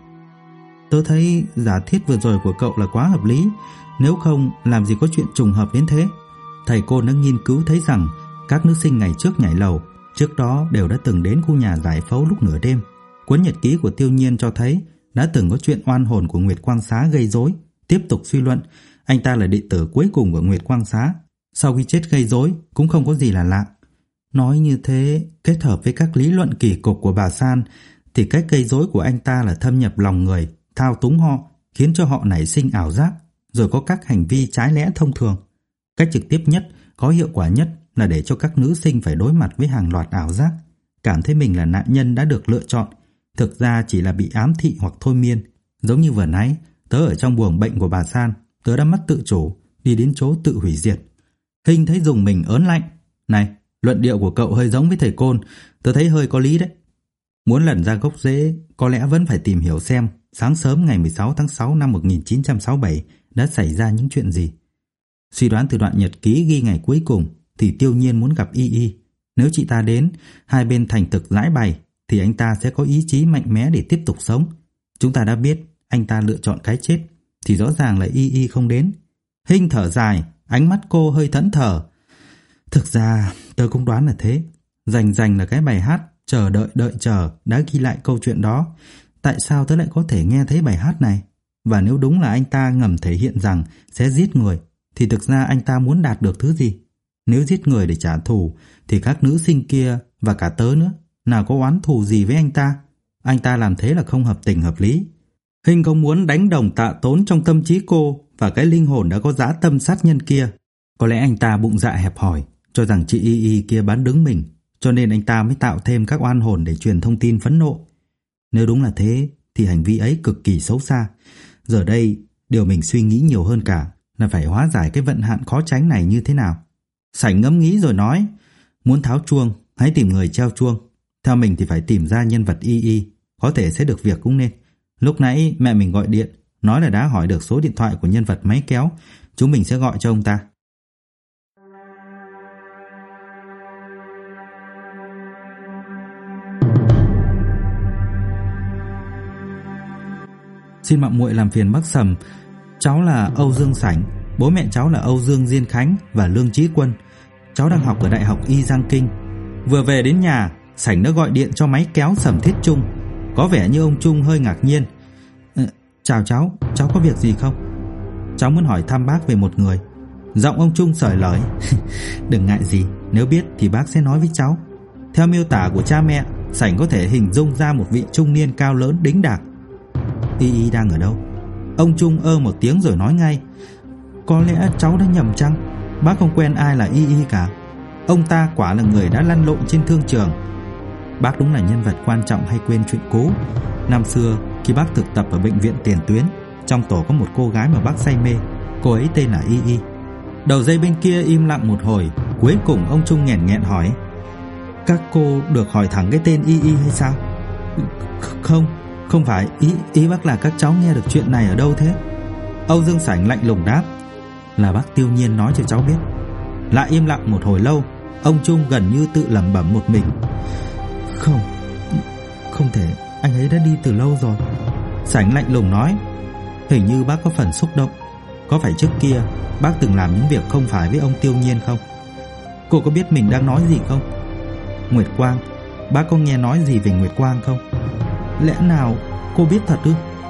Tớ thấy giả thiết vừa rồi của cậu là quá hợp lý, nếu không làm gì có chuyện trùng hợp đến thế. Thầy Côn đã nghiên cứu thấy rằng các nữ sinh ngày trước nhảy lầu trước đó đều đã từng đến khu nhà giải phẫu lúc nửa đêm. Cuốn nhật ký của Tiêu Nhiên cho thấy đã từng có chuyện oan hồn của Nguyệt Quang Xá gây rối. Tiếp tục suy luận, anh ta là đệ tử cuối cùng của Nguyệt Quang Xá, sau khi chết gây rối cũng không có gì là lạ. Nói như thế, kết hợp với các lý luận kỳ cục của bà San, thì cách gây rối của anh ta là thâm nhập lòng người, thao túng họ, khiến cho họ nảy sinh ảo giác, rồi có các hành vi trái lẽ thông thường. Cách trực tiếp nhất, có hiệu quả nhất là để cho các nữ sinh phải đối mặt với hàng loạt ảo giác, cảm thấy mình là nạn nhân đã được lựa chọn, thực ra chỉ là bị ám thị hoặc thôi miên. Giống như vừa nãy, tớ ở trong buồng bệnh của bà San, tớ đã mất tự chủ, đi đến chỗ tự hủy diệt. Hinh thấy dùng mình ớn lạnh. Này, luận điệu của cậu hơi giống với thầy Côn, tớ thấy hơi có lý đấy. Muốn lần ra gốc rễ, có lẽ vẫn phải tìm hiểu xem sáng sớm ngày 16 tháng 6 năm 1967 đã xảy ra những chuyện gì. Suy đoán từ đoạn nhật ký ghi ngày cuối cùng thì Tiêu Nhiên muốn gặp Y Y. Nếu chị ta đến, hai bên thành thực giải bày, thì anh ta sẽ có ý chí mạnh mẽ để tiếp tục sống. Chúng ta đã biết anh ta lựa chọn cái chết, thì rõ ràng là Y Y không đến. Hinh thở dài, ánh mắt cô hơi thẫn thờ. Thực ra tớ cũng đoán là thế. Rành là cái bài hát Chờ đợi đợi chờ đã ghi lại câu chuyện đó. Tại sao tớ lại có thể nghe thấy bài hát này? Và nếu đúng là anh ta ngầm thể hiện rằng sẽ giết người, thì thực ra anh ta muốn đạt được thứ gì? Nếu giết người để trả thù, thì các nữ sinh kia và cả tớ nữa, nào có oán thù gì với anh ta? Anh ta làm thế là không hợp tình hợp lý. Hinh không muốn đánh đồng tạ tốn trong tâm trí cô và cái linh hồn đã có dã tâm sát nhân kia. Có lẽ anh ta bụng dạ hẹp hòi, cho rằng chị Y Y kia bán đứng mình, cho nên anh ta mới tạo thêm các oan hồn để truyền thông tin phẫn nộ. Nếu đúng là thế, thì hành vi ấy cực kỳ xấu xa. Giờ đây, điều mình suy nghĩ nhiều hơn cả là phải hóa giải cái vận hạn khó tránh này như thế nào. Sảnh ngẫm nghĩ rồi nói, muốn tháo chuông, hãy tìm người treo chuông. Theo mình thì phải tìm ra nhân vật Y Y, có thể sẽ được việc cũng nên. Lúc nãy mẹ mình gọi điện, nói là đã hỏi được số điện thoại của nhân vật máy kéo, chúng mình sẽ gọi cho ông ta. Xin mạo muội làm phiền bác Sầm, cháu là Âu Dương Sảnh, bố mẹ cháu là Âu Dương Diên Khánh và Lương Chí Quân. Cháu đang học ở Đại học Y Giang Kinh. Vừa về đến nhà, Sảnh đã gọi điện cho máy kéo Sầm Thiết Trung. Có vẻ như ông Trung hơi ngạc nhiên. Chào cháu có việc gì không? Cháu muốn hỏi thăm bác về một người. Giọng ông Trung sởi lời. Đừng ngại gì, nếu biết thì bác sẽ nói với cháu. Theo miêu tả của cha mẹ, Sảnh có thể hình dung ra một vị trung niên cao lớn đĩnh đạc. Y Y đang ở đâu? Ông Trung một tiếng rồi nói ngay. Có lẽ cháu đã nhầm chăng? Bác không quen ai là Y Y cả. Ông ta quả là người đã lăn lộn trên thương trường. Bác đúng là nhân vật quan trọng hay quên chuyện cũ. Năm xưa khi bác thực tập ở bệnh viện tiền tuyến, trong tổ có một cô gái mà bác say mê. Cô ấy tên là Y Y. Đầu dây bên kia im lặng một hồi, cuối cùng ông Trung nghẹn nghẹn hỏi, các cô được hỏi thẳng cái tên Y Y hay sao? Không phải, ý bác là các cháu nghe được chuyện này ở đâu thế? Âu Dương Sảnh lạnh lùng đáp, là bác Tiêu Nhiên nói cho cháu biết. Lại im lặng một hồi lâu, ông Trung gần như tự lẩm bẩm một mình. Không thể, anh ấy đã đi từ lâu rồi. Sảnh lạnh lùng nói, hình như bác có phần xúc động. Có phải trước kia bác từng làm những việc không phải với ông Tiêu Nhiên không? Cô có biết mình đang nói gì không? Nguyệt Quang, bác có nghe nói gì về Nguyệt Quang không? Lẽ nào cô biết thật ư?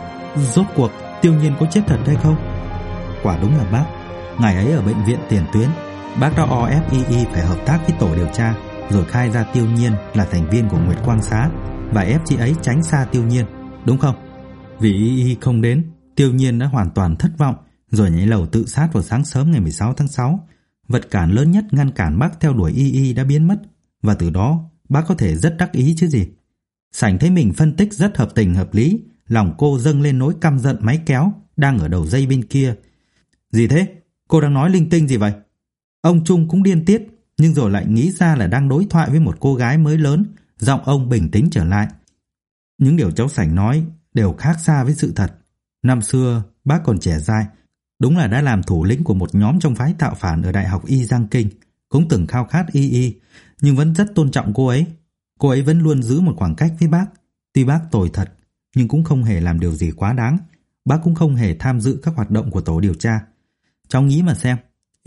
Rốt cuộc Tiêu Nhiên có chết thật hay không? Quả đúng là bác. Ngày ấy ở bệnh viện tiền tuyến, bác đã o ép Y phải hợp tác với tổ điều tra, rồi khai ra Tiêu Nhiên là thành viên của Nguyệt Quang Xá và ép chị ấy tránh xa Tiêu Nhiên, đúng không? Vì Y không đến, Tiêu Nhiên đã hoàn toàn thất vọng, rồi nhảy lầu tự sát vào sáng sớm ngày 16 tháng 6. Vật cản lớn nhất ngăn cản bác theo đuổi Y đã biến mất, và từ đó bác có thể rất đắc ý chứ gì. Sảnh thấy mình phân tích rất hợp tình hợp lý, lòng cô dâng lên nỗi căm giận máy kéo đang ở đầu dây bên kia. Gì thế? Cô đang nói linh tinh gì vậy? Ông Trung cũng điên tiết, nhưng rồi lại nghĩ ra là đang đối thoại với một cô gái mới lớn. Giọng ông bình tĩnh trở lại. Những điều cháu Sảnh nói đều khác xa với sự thật. Năm xưa bác còn trẻ dại, đúng là đã làm thủ lĩnh của một nhóm trong phái tạo phản ở Đại học Y Giang Kinh, cũng từng khao khát Y, nhưng vẫn rất tôn trọng cô ấy. Cô ấy vẫn luôn giữ một khoảng cách với bác. Tuy bác tồi thật, nhưng cũng không hề làm điều gì quá đáng. Bác cũng không hề tham dự các hoạt động của tổ điều tra. Cháu nghĩ mà xem,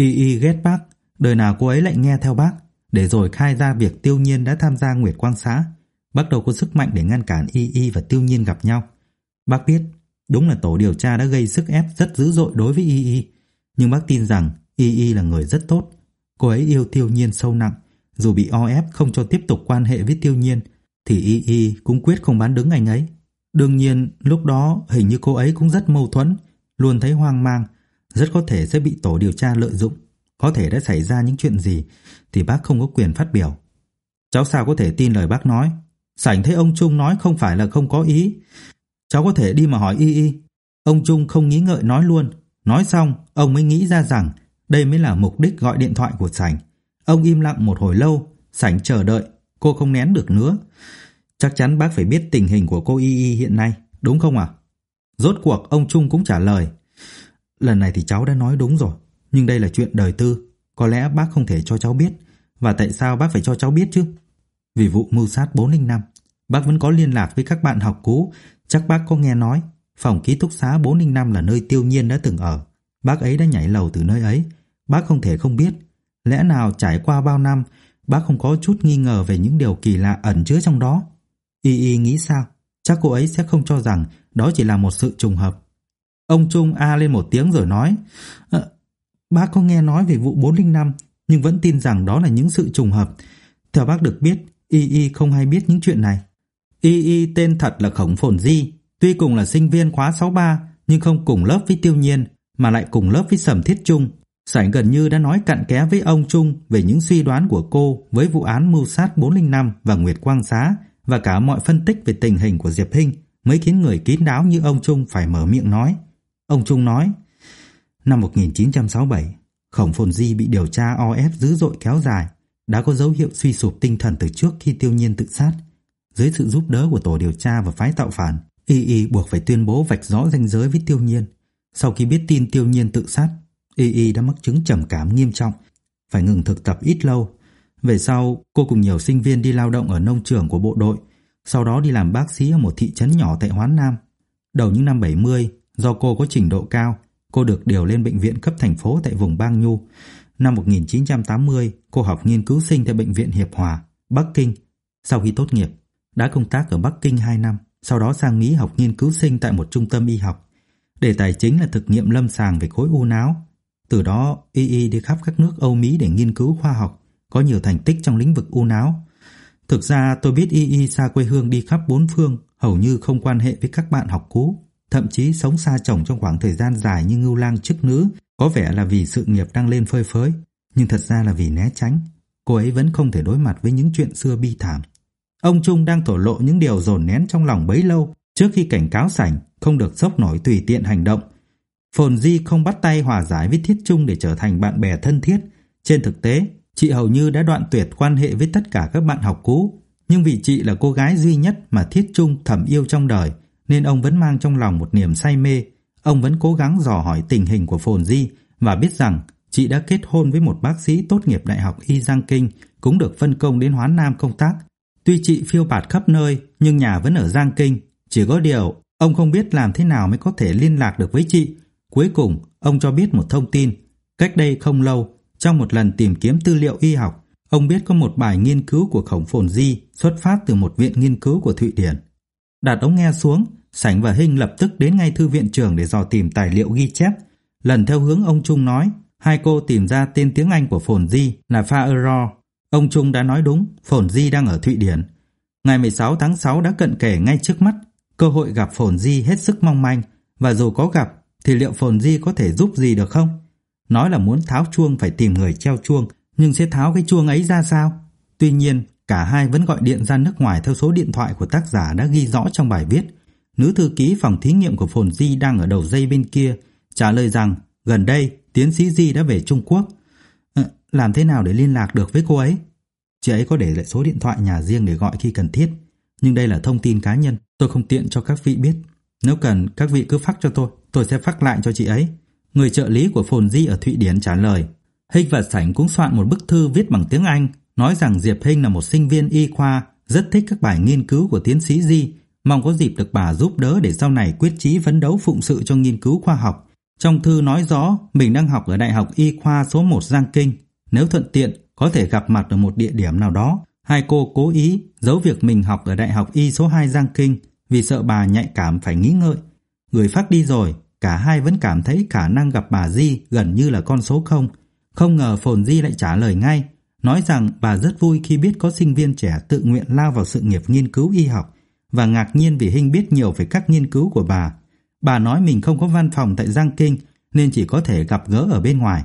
Y ghét bác, đời nào cô ấy lại nghe theo bác, để rồi khai ra việc Tiêu Nhiên đã tham gia Nguyệt Quang Xá. Bác đâu có sức mạnh để ngăn cản Y và Tiêu Nhiên gặp nhau. Bác biết, đúng là tổ điều tra đã gây sức ép rất dữ dội đối với Y, nhưng bác tin rằng Y là người rất tốt. Cô ấy yêu Tiêu Nhiên sâu nặng, dù bị o ép không cho tiếp tục quan hệ với Tiêu Nhiên, thì Y cũng quyết không bán đứng anh ấy. Đương nhiên, lúc đó hình như cô ấy cũng rất mâu thuẫn, luôn thấy hoang mang, rất có thể sẽ bị tổ điều tra lợi dụng. Có thể đã xảy ra những chuyện gì thì bác không có quyền phát biểu. Cháu sao có thể tin lời bác nói? Sảnh thấy ông Trung nói không phải là không có ý. Cháu có thể đi mà hỏi Y. Ông Trung không nghĩ ngợi nói luôn. Nói xong, ông mới nghĩ ra rằng đây mới là mục đích gọi điện thoại của Sảnh. Ông im lặng một hồi lâu, Sảnh chờ đợi, cô không nén được nữa. Chắc chắn bác phải biết tình hình của cô Y hiện nay, đúng không ạ? Rốt cuộc ông Trung cũng trả lời. Lần này thì cháu đã nói đúng rồi, nhưng đây là chuyện đời tư, có lẽ bác không thể cho cháu biết. Và tại sao bác phải cho cháu biết chứ? Vì vụ mưu sát 405, bác vẫn có liên lạc với các bạn học cũ. Chắc bác có nghe nói phòng ký túc xá 405 là nơi Tiêu Nhiên đã từng ở. Bác ấy đã nhảy lầu từ nơi ấy, bác không thể không biết. Lẽ nào trải qua bao năm, bác không có chút nghi ngờ về những điều kỳ lạ ẩn chứa trong đó? Y nghĩ sao? Chắc cô ấy sẽ không cho rằng đó chỉ là một sự trùng hợp. Ông Trung lên một tiếng rồi nói, bác có nghe nói về vụ 405, nhưng vẫn tin rằng đó là những sự trùng hợp. Theo bác được biết, Y không hay biết những chuyện này. Y tên thật là Khổng Phồn Di, tuy cùng là sinh viên khóa 63, nhưng không cùng lớp với Tiêu Nhiên, mà lại cùng lớp với Sầm Thiết Trung. Sảnh gần như đã nói cặn kẽ với ông Trung về những suy đoán của cô với vụ án mưu sát 405 và Nguyệt Quang Xá, và cả mọi phân tích về tình hình của Diệp Hinh mới khiến người kín đáo như ông Trung phải mở miệng nói. Ông Trung nói, năm 1967, Khổng Phồn Di bị điều tra o ép dữ dội kéo dài, đã có dấu hiệu suy sụp tinh thần từ trước khi Tiêu Nhiên tự sát. Dưới sự giúp đỡ của tổ điều tra và phái tạo phản, Y buộc phải tuyên bố vạch rõ ranh giới với Tiêu Nhiên. Sau khi biết tin Tiêu Nhiên tự sát, Y đã mắc chứng trầm cảm nghiêm trọng, phải ngừng thực tập ít lâu. Về sau, cô cùng nhiều sinh viên đi lao động ở nông trường của bộ đội, sau đó đi làm bác sĩ ở một thị trấn nhỏ tại Hoán Nam. Đầu những năm 70, do cô có trình độ cao, cô được điều lên bệnh viện cấp thành phố tại vùng Bang Nhu. Năm 1980, cô học nghiên cứu sinh tại Bệnh viện Hiệp Hòa, Bắc Kinh. Sau khi tốt nghiệp, đã công tác ở Bắc Kinh 2 năm, sau đó sang Mỹ học nghiên cứu sinh tại một trung tâm y học. Đề tài chính là thực nghiệm lâm sàng về khối u não. Từ đó, Y đi khắp các nước Âu Mỹ để nghiên cứu khoa học, có nhiều thành tích trong lĩnh vực u não. Thực ra tôi biết Y xa quê hương đi khắp bốn phương, hầu như không quan hệ với các bạn học cũ, thậm chí sống xa chồng trong khoảng thời gian dài như ngưu lang chức nữ, có vẻ là vì sự nghiệp đang lên phơi phới, nhưng thật ra là vì né tránh. Cô ấy vẫn không thể đối mặt với những chuyện xưa bi thảm. Ông Trung đang thổ lộ những điều dồn nén trong lòng bấy lâu trước khi cảnh cáo Sảnh không được sốc nổi tùy tiện hành động. Phồn Di không bắt tay hòa giải với Thiết Trung để trở thành bạn bè thân thiết. Trên thực tế, chị hầu như đã đoạn tuyệt quan hệ với tất cả các bạn học cũ, nhưng vì chị là cô gái duy nhất mà Thiết Trung thầm yêu trong đời, nên ông vẫn mang trong lòng một niềm say mê. Ông vẫn cố gắng dò hỏi tình hình của Phồn Di và biết rằng chị đã kết hôn với một bác sĩ tốt nghiệp Đại học Y Giang Kinh, cũng được phân công đến Hoán Nam công tác. Tuy chị phiêu bạt khắp nơi, nhưng nhà vẫn ở Giang Kinh. Chỉ có điều, ông không biết làm thế nào mới có thể liên lạc được với chị. Cuối cùng, ông cho biết một thông tin. Cách đây không lâu, trong một lần tìm kiếm tư liệu y học, ông biết có một bài nghiên cứu của Khổng Phồn Di xuất phát từ một viện nghiên cứu của Thụy Điển. Đặt ống nghe xuống, Sảnh và Hinh lập tức đến ngay thư viện trường để dò tìm tài liệu ghi chép. Lần theo hướng ông Trung nói, hai cô tìm ra tên tiếng Anh của Phồn Di là Faerro. Ông Trung đã nói đúng, Phồn Di đang ở Thụy Điển. Ngày 16 tháng 6 đã cận kề ngay trước mắt, cơ hội gặp Phồn Di hết sức mong manh, và dù có gặp thì liệu Phồn Di có thể giúp gì được không? Nói là muốn tháo chuông phải tìm người treo chuông, nhưng sẽ tháo cái chuông ấy ra sao? Tuy nhiên, cả hai vẫn gọi điện ra nước ngoài theo số điện thoại của tác giả đã ghi rõ trong bài viết. Nữ thư ký phòng thí nghiệm của Phồn Di đang ở đầu dây bên kia, trả lời rằng gần đây tiến sĩ Di đã về Trung Quốc. Làm thế nào để liên lạc được với cô ấy? Chị ấy có để lại số điện thoại nhà riêng để gọi khi cần thiết, nhưng đây là thông tin cá nhân, tôi không tiện cho các vị biết. Nếu cần, các vị cứ fax cho tôi sẽ fax lại cho chị ấy. Người trợ lý của Phồn Di ở Thụy Điển trả lời. Hinh và Sảnh cũng soạn một bức thư viết bằng tiếng Anh, nói rằng Diệp Hinh là một sinh viên y khoa, rất thích các bài nghiên cứu của tiến sĩ Di, mong có dịp được bà giúp đỡ để sau này quyết chí phấn đấu phụng sự cho nghiên cứu khoa học. Trong thư nói rõ mình đang học ở Đại học Y khoa số 1 Giang Kinh, nếu thuận tiện có thể gặp mặt ở một địa điểm nào đó. Hai cô cố ý giấu việc mình học ở Đại học Y số 2 Giang Kinh vì sợ bà nhạy cảm phải nghĩ ngợi. Người phát đi rồi, cả hai vẫn cảm thấy khả năng gặp bà Di gần như là con số 0. Không ngờ Phồn Di lại trả lời ngay, nói rằng bà rất vui khi biết có sinh viên trẻ tự nguyện lao vào sự nghiệp nghiên cứu y học, và ngạc nhiên vì Hinh biết nhiều về các nghiên cứu của bà. Bà nói mình không có văn phòng tại Giang Kinh nên chỉ có thể gặp gỡ ở bên ngoài.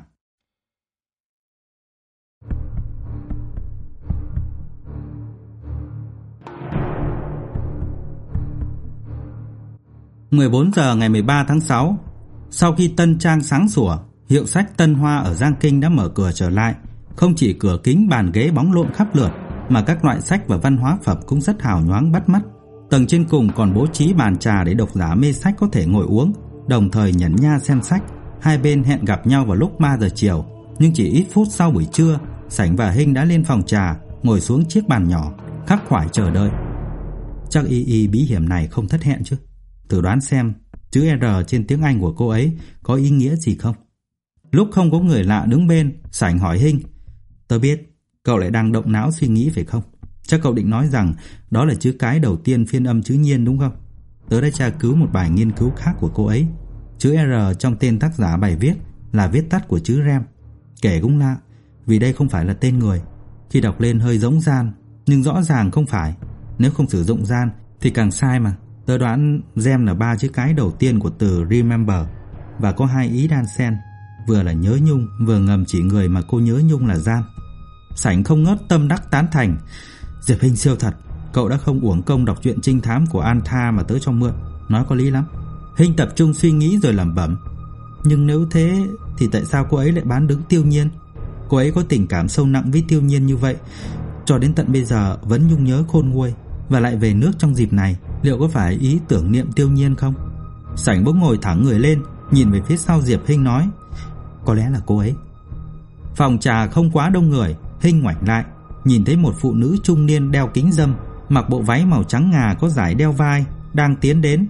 (14 giờ ngày 13 tháng 6). Sau khi Tân Trang sáng sủa, hiệu sách Tân Hoa ở Giang Kinh đã mở cửa trở lại. Không chỉ cửa kính bàn ghế bóng lộn khắp lượt, mà các loại sách và văn hóa phẩm cũng rất hào nhoáng bắt mắt. Tầng trên cùng còn bố trí bàn trà để độc giả mê sách có thể ngồi uống, đồng thời nhẩn nha xem sách. Hai bên hẹn gặp nhau vào lúc 3 giờ chiều, nhưng chỉ ít phút sau buổi trưa, Sảnh và Hinh đã lên phòng trà, ngồi xuống chiếc bàn nhỏ, khắc khoải chờ đợi. Chắc y bí hiểm này không thất hẹn chứ. Thử đoán xem chữ R trên tiếng Anh của cô ấy có ý nghĩa gì không? Lúc không có người lạ đứng bên, Sảnh hỏi Hinh. Tớ biết, cậu lại đang động não suy nghĩ phải không? Chắc cậu định nói rằng đó là chữ cái đầu tiên phiên âm chữ nhiên đúng không? Tớ đã tra cứu một bài nghiên cứu khác của cô ấy. Chữ R trong tên tác giả bài viết là viết tắt của chữ Rem. Kể cũng lạ, vì đây không phải là tên người. Khi đọc lên hơi giống gian, nhưng rõ ràng không phải. Nếu không sử dụng gian thì càng sai mà. Tớ đoán Rem là 3 chữ cái đầu tiên của từ remember, và có 2 ý đan xen, vừa là nhớ nhung, vừa ngầm chỉ người mà cô nhớ nhung là gian. Sảnh không ngớt tâm đắc tán thành. Diệp Hinh siêu thật, cậu đã không uổng công đọc truyện trinh thám của An Tha mà tớ cho mượn, nói có lý lắm. Hinh tập trung suy nghĩ rồi lẩm bẩm. Nhưng nếu thế thì tại sao cô ấy lại bán đứng Tiêu Nhiên? Cô ấy có tình cảm sâu nặng với Tiêu Nhiên như vậy, cho đến tận bây giờ vẫn nhung nhớ khôn nguôi, và lại về nước trong dịp này, liệu có phải ý tưởng niệm Tiêu Nhiên không? Sảnh bỗng ngồi thẳng người lên, nhìn về phía sau Diệp Hinh nói. Có lẽ là cô ấy. Phòng trà không quá đông người, Hinh ngoảnh lại, nhìn thấy một phụ nữ trung niên đeo kính râm, mặc bộ váy màu trắng ngà có dải đeo vai, đang tiến đến.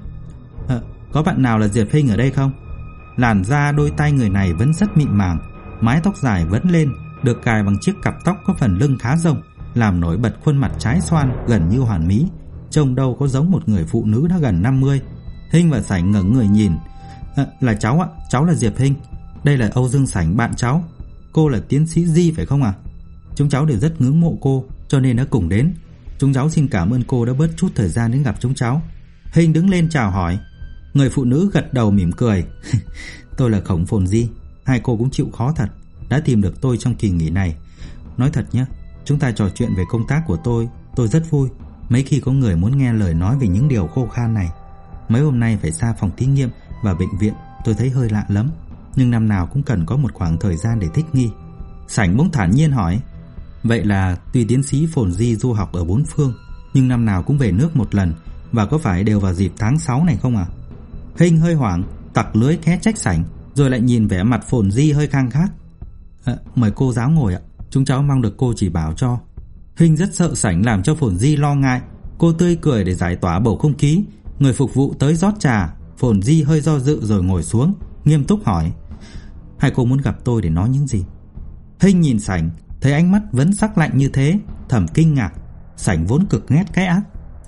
Có bạn nào là Diệp Hinh ở đây không? Làn da đôi tay người này vẫn rất mịn màng, mái tóc dài vấn lên, được cài bằng chiếc cặp tóc có phần lưng khá rộng, làm nổi bật khuôn mặt trái xoan gần như hoàn mỹ, trông đâu có giống một người phụ nữ đã gần 50. Hinh và Sảnh ngẩng người nhìn. Là cháu ạ, cháu là Diệp Hinh. Đây là Âu Dương Sảnh, bạn cháu. Cô là tiến sĩ Di phải không ạ? Chúng cháu đều rất ngưỡng mộ cô, cho nên đã cùng đến. Chúng cháu xin cảm ơn cô đã bớt chút thời gian đến gặp chúng cháu. Hinh đứng lên chào hỏi. Người phụ nữ gật đầu mỉm cười. Tôi là Khổng Phồn Di. Hai cô cũng chịu khó thật, đã tìm được tôi trong kỳ nghỉ này. Nói thật nhé, chúng ta trò chuyện về công tác của tôi rất vui. Mấy khi có người muốn nghe lời nói về những điều khô khan này. Mấy hôm nay phải xa phòng thí nghiệm và bệnh viện, tôi thấy hơi lạ lắm. Nhưng năm nào cũng cần có một khoảng thời gian để thích nghi. Sảnh bỗng thản nhiên hỏi. Vậy là tuy tiến sĩ Phồn Di du học ở bốn phương, nhưng năm nào cũng về nước một lần, và có phải đều vào dịp tháng 6 này không ạ? Hinh hơi hoảng, tặc lưới khẽ trách Sảnh, rồi lại nhìn vẻ mặt Phồn Di hơi khang khác. Mời cô giáo ngồi ạ, chúng cháu mong được cô chỉ bảo cho. Hinh rất sợ Sảnh làm cho Phồn Di lo ngại. Cô tươi cười để giải tỏa bầu không khí. Người phục vụ tới rót trà. Phồn Di hơi do dự rồi ngồi xuống, nghiêm túc hỏi. Hai cô muốn gặp tôi để nói những gì? Hinh nhìn Sảnh, thấy ánh mắt vẫn sắc lạnh như thế, thầm kinh ngạc. Sảnh vốn cực ghét cái ác,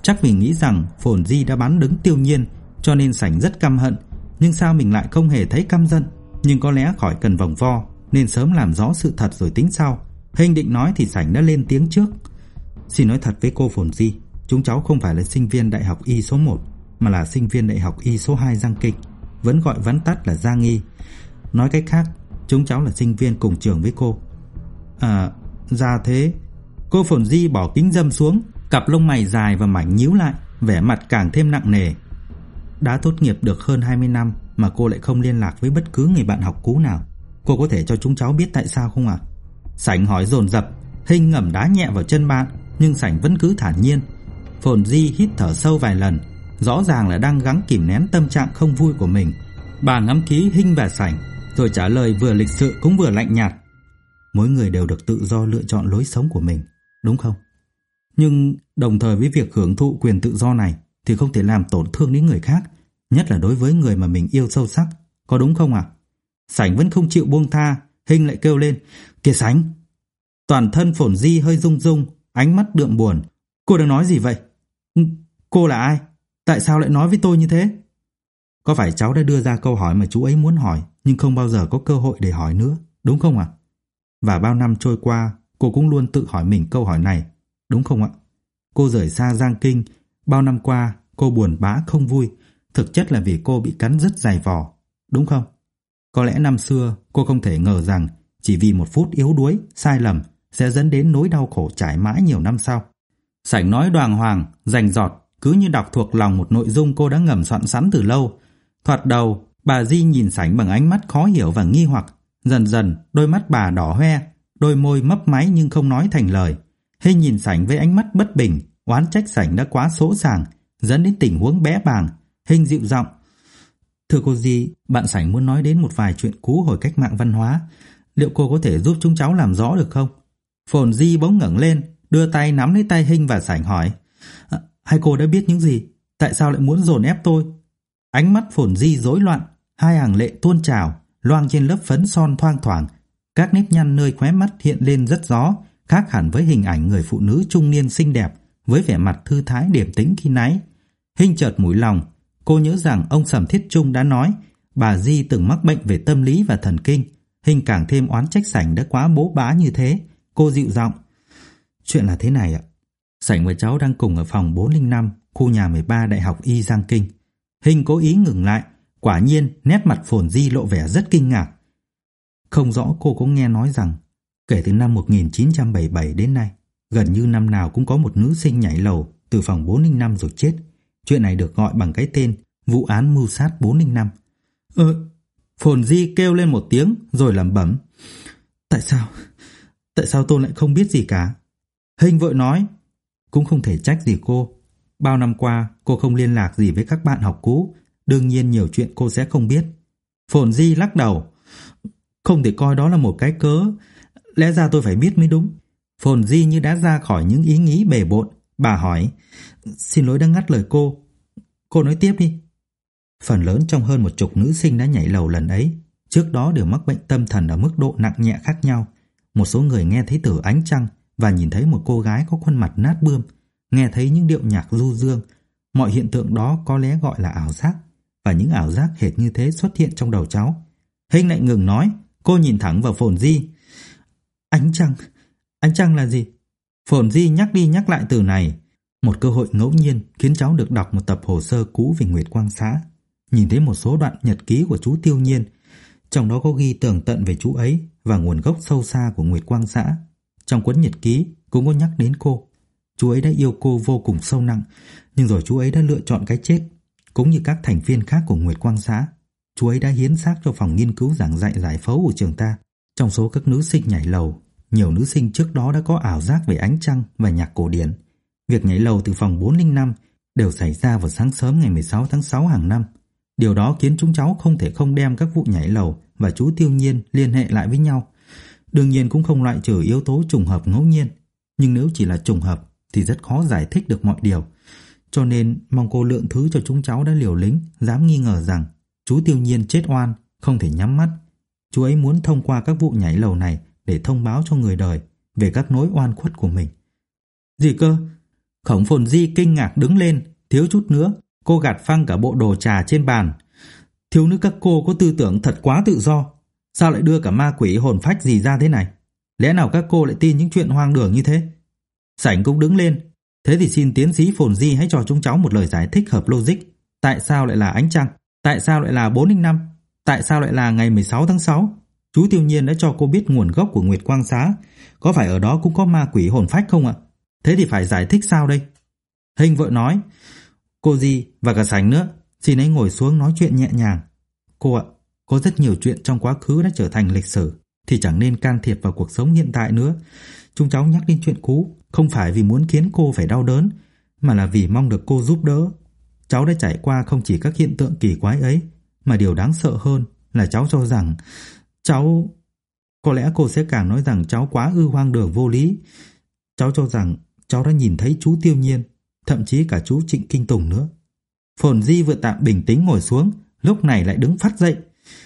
Chắc vì nghĩ rằng Phồn Di đã bắn đứng Tiêu Nhiên, cho nên Sảnh rất căm hận. Nhưng sao mình lại không hề thấy căm giận? Nhưng có lẽ khỏi cần vòng vo, nên sớm làm rõ sự thật rồi tính sau. Hinh định nói thì Sảnh đã lên tiếng trước. Xin nói thật với cô Phồn Di, chúng cháu không phải là sinh viên đại học Y số 1, mà là sinh viên đại học Y số 2 Giang Kinh, vẫn gọi vắn tắt là Giang Y. Nói cách khác, chúng cháu là sinh viên cùng trường với cô. À, ra thế. Cô Phồn Di bỏ kính râm xuống, cặp lông mày dài và mảnh nhíu lại, vẻ mặt càng thêm nặng nề. Đã tốt nghiệp được hơn 20 năm mà cô lại không liên lạc với bất cứ người bạn học cũ nào. Cô có thể cho chúng cháu biết tại sao không ạ? Sảnh hỏi dồn dập. Hinh ngầm đá nhẹ vào chân bạn, nhưng Sảnh vẫn cứ thản nhiên. Phồn Di hít thở sâu vài lần, rõ ràng là đang gắng kìm nén tâm trạng không vui của mình. Bà ngắm kỹ Hinh và Sảnh, rồi trả lời vừa lịch sự cũng vừa lạnh nhạt. Mỗi người đều được tự do lựa chọn lối sống của mình, đúng không? Nhưng đồng thời với việc hưởng thụ quyền tự do này thì không thể làm tổn thương đến người khác, nhất là đối với người mà mình yêu sâu sắc, có đúng không ạ? Sảnh vẫn không chịu buông tha. Hinh lại kêu lên, kìa Sảnh. Toàn thân Phồn Di hơi rung rung, ánh mắt đượm buồn. Cô đang nói gì vậy? Cô là ai? Tại sao lại nói với tôi như thế? Có phải cháu đã đưa ra câu hỏi mà chú ấy muốn hỏi, nhưng không bao giờ có cơ hội để hỏi nữa, đúng không ạ? Và bao năm trôi qua, cô cũng luôn tự hỏi mình câu hỏi này, đúng không ạ? Cô rời xa Giang Kinh, bao năm qua cô buồn bã không vui, thực chất là vì cô bị cắn rứt dày vò, đúng không? Có lẽ năm xưa cô không thể ngờ rằng chỉ vì một phút yếu đuối, sai lầm sẽ dẫn đến nỗi đau khổ trải mãi nhiều năm sau. Sảnh nói đoàng hoàng, rành rọt, cứ như đọc thuộc lòng một nội dung cô đã ngầm soạn sẵn từ lâu. Thoạt đầu, bà Di nhìn Sảnh bằng ánh mắt khó hiểu và nghi hoặc. Dần dần, đôi mắt bà đỏ hoe, đôi môi mấp máy nhưng không nói thành lời. Hinh nhìn Sảnh với ánh mắt bất bình, oán trách Sảnh đã quá sỗ sàng, dẫn đến tình huống bé bàng. Hinh dịu giọng, thưa cô Di, bạn Sảnh muốn nói đến một vài chuyện cũ hồi cách mạng văn hóa. Liệu cô có thể giúp chúng cháu làm rõ được không? Phồn Di bỗng ngẩng lên, đưa tay nắm lấy tay Hinh và Sảnh hỏi, hai cô đã biết những gì? Tại sao lại muốn dồn ép tôi? Ánh mắt Phồn Di rối loạn, hai hàng lệ tuôn trào, loang trên lớp phấn son thoang thoảng. Các nếp nhăn nơi khóe mắt hiện lên rất rõ, khác hẳn với hình ảnh người phụ nữ trung niên xinh đẹp với vẻ mặt thư thái điềm tĩnh khi nãy. Hinh chợt mũi lòng, cô nhớ rằng ông Sầm Thiết Trung đã nói bà Di từng mắc bệnh về tâm lý và thần kinh. Hinh càng thêm oán trách Sảnh đã quá bố bá như thế. Cô dịu giọng, chuyện là thế này ạ. Sảnh và cháu đang cùng ở phòng 405, khu nhà 13 Đại học Y Giang Kinh. Hinh cố ý ngừng lại, quả nhiên nét mặt Phồn Di lộ vẻ rất kinh ngạc. Không rõ cô có nghe nói rằng kể từ năm 1977 đến nay, gần như năm nào cũng có một nữ sinh nhảy lầu từ phòng 405 rồi chết. Chuyện này được gọi bằng cái tên vụ án mưu sát 405. Phồn Di kêu lên một tiếng rồi lẩm bẩm, Tại sao tôi lại không biết gì cả? Hinh vội nói, cũng không thể trách gì cô. Bao năm qua cô không liên lạc gì với các bạn học cũ, đương nhiên nhiều chuyện cô sẽ không biết. Phồn Di lắc đầu, không thể coi đó là một cái cớ, lẽ ra tôi phải biết mới đúng. Phồn Di như đã ra khỏi những ý nghĩ bề bộn, bà hỏi, xin lỗi đã ngắt lời cô. Cô nói tiếp đi. Phần lớn trong hơn 10 nữ sinh đã nhảy lầu lần ấy, trước đó đều mắc bệnh tâm thần ở mức độ nặng nhẹ khác nhau. Một số người nghe thấy từ ánh trăng và nhìn thấy một cô gái có khuôn mặt nát bươm, nghe thấy những điệu nhạc du dương. Mọi hiện tượng đó có lẽ gọi là ảo giác, và những ảo giác hệt như thế xuất hiện trong đầu cháu. Hinh lại ngừng nói, cô nhìn thẳng vào Phồn Di. Ánh trăng là gì? Phồn Di nhắc đi nhắc lại từ này. Một cơ hội ngẫu nhiên khiến cháu được đọc một tập hồ sơ cũ về Nguyệt Quang xã, nhìn thấy một số đoạn nhật ký của chú Tiêu Nhiên. Trong đó có ghi tường tận về chú ấy và nguồn gốc sâu xa của Nguyệt Quang xã. Trong cuốn nhật ký cũng có nhắc đến cô. Chú ấy đã yêu cô vô cùng sâu nặng, nhưng rồi chú ấy đã lựa chọn cái chết. Cũng như các thành viên khác của Nguyệt Quang xã, chú ấy đã hiến xác cho phòng nghiên cứu giảng dạy giải phẫu của trường ta. Trong số các nữ sinh nhảy lầu, nhiều nữ sinh trước đó đã có ảo giác về ánh trăng và nhạc cổ điển. Việc nhảy lầu từ phòng 405 đều xảy ra vào sáng sớm ngày 16 tháng 6 hàng năm. Điều đó khiến chúng cháu không thể không đem các vụ nhảy lầu và chú Tiêu Nhiên liên hệ lại với nhau. Đương nhiên cũng không loại trừ yếu tố trùng hợp ngẫu nhiên, nhưng nếu chỉ là trùng hợp thì rất khó giải thích được mọi điều. Cho nên mong cô lượng thứ cho chúng cháu đã liều lĩnh, dám nghi ngờ rằng chú Tiêu Nhiên chết oan, không thể nhắm mắt. Chú ấy muốn thông qua các vụ nhảy lầu này để thông báo cho người đời về các nỗi oan khuất của mình. Gì cơ? Khổng Phồn Di kinh ngạc đứng lên, thiếu chút nữa cô gạt phăng cả bộ đồ trà trên bàn. Thiếu nữ các cô có tư tưởng thật quá tự do, sao lại đưa cả ma quỷ hồn phách gì ra thế này? Lẽ nào các cô lại tin những chuyện hoang đường như thế? Sảnh cũng đứng lên. Thế thì xin tiến sĩ Phồn Di hãy cho chúng cháu một lời giải thích hợp logic. Tại sao lại là ánh trăng? Tại sao lại là 405? Tại sao lại là ngày 16 tháng 6? Chú Tiêu Nhiên đã cho cô biết nguồn gốc của Nguyệt Quang Xá. Có phải ở đó cũng có ma quỷ hồn phách không ạ? Thế thì phải giải thích sao đây? Hình vội nói. Cô Di và cả Sảnh nữa, xin hãy ngồi xuống nói chuyện nhẹ nhàng. Cô ạ, có rất nhiều chuyện trong quá khứ đã trở thành lịch sử, thì chẳng nên can thiệp vào cuộc sống hiện tại nữa. Chúng cháu nhắc đến chuyện cũ không phải vì muốn khiến cô phải đau đớn, mà là vì mong được cô giúp đỡ. Cháu đã trải qua không chỉ các hiện tượng kỳ quái ấy, mà điều đáng sợ hơn là cháu cho rằng cháu... Có lẽ cô sẽ càng nói rằng cháu quá hoang đường vô lý. Cháu cho rằng cháu đã nhìn thấy chú Tiêu Nhiên, thậm chí cả chú Trịnh Kinh Tùng nữa. Phồn Di vừa tạm bình tĩnh ngồi xuống, lúc này lại đứng phát dậy.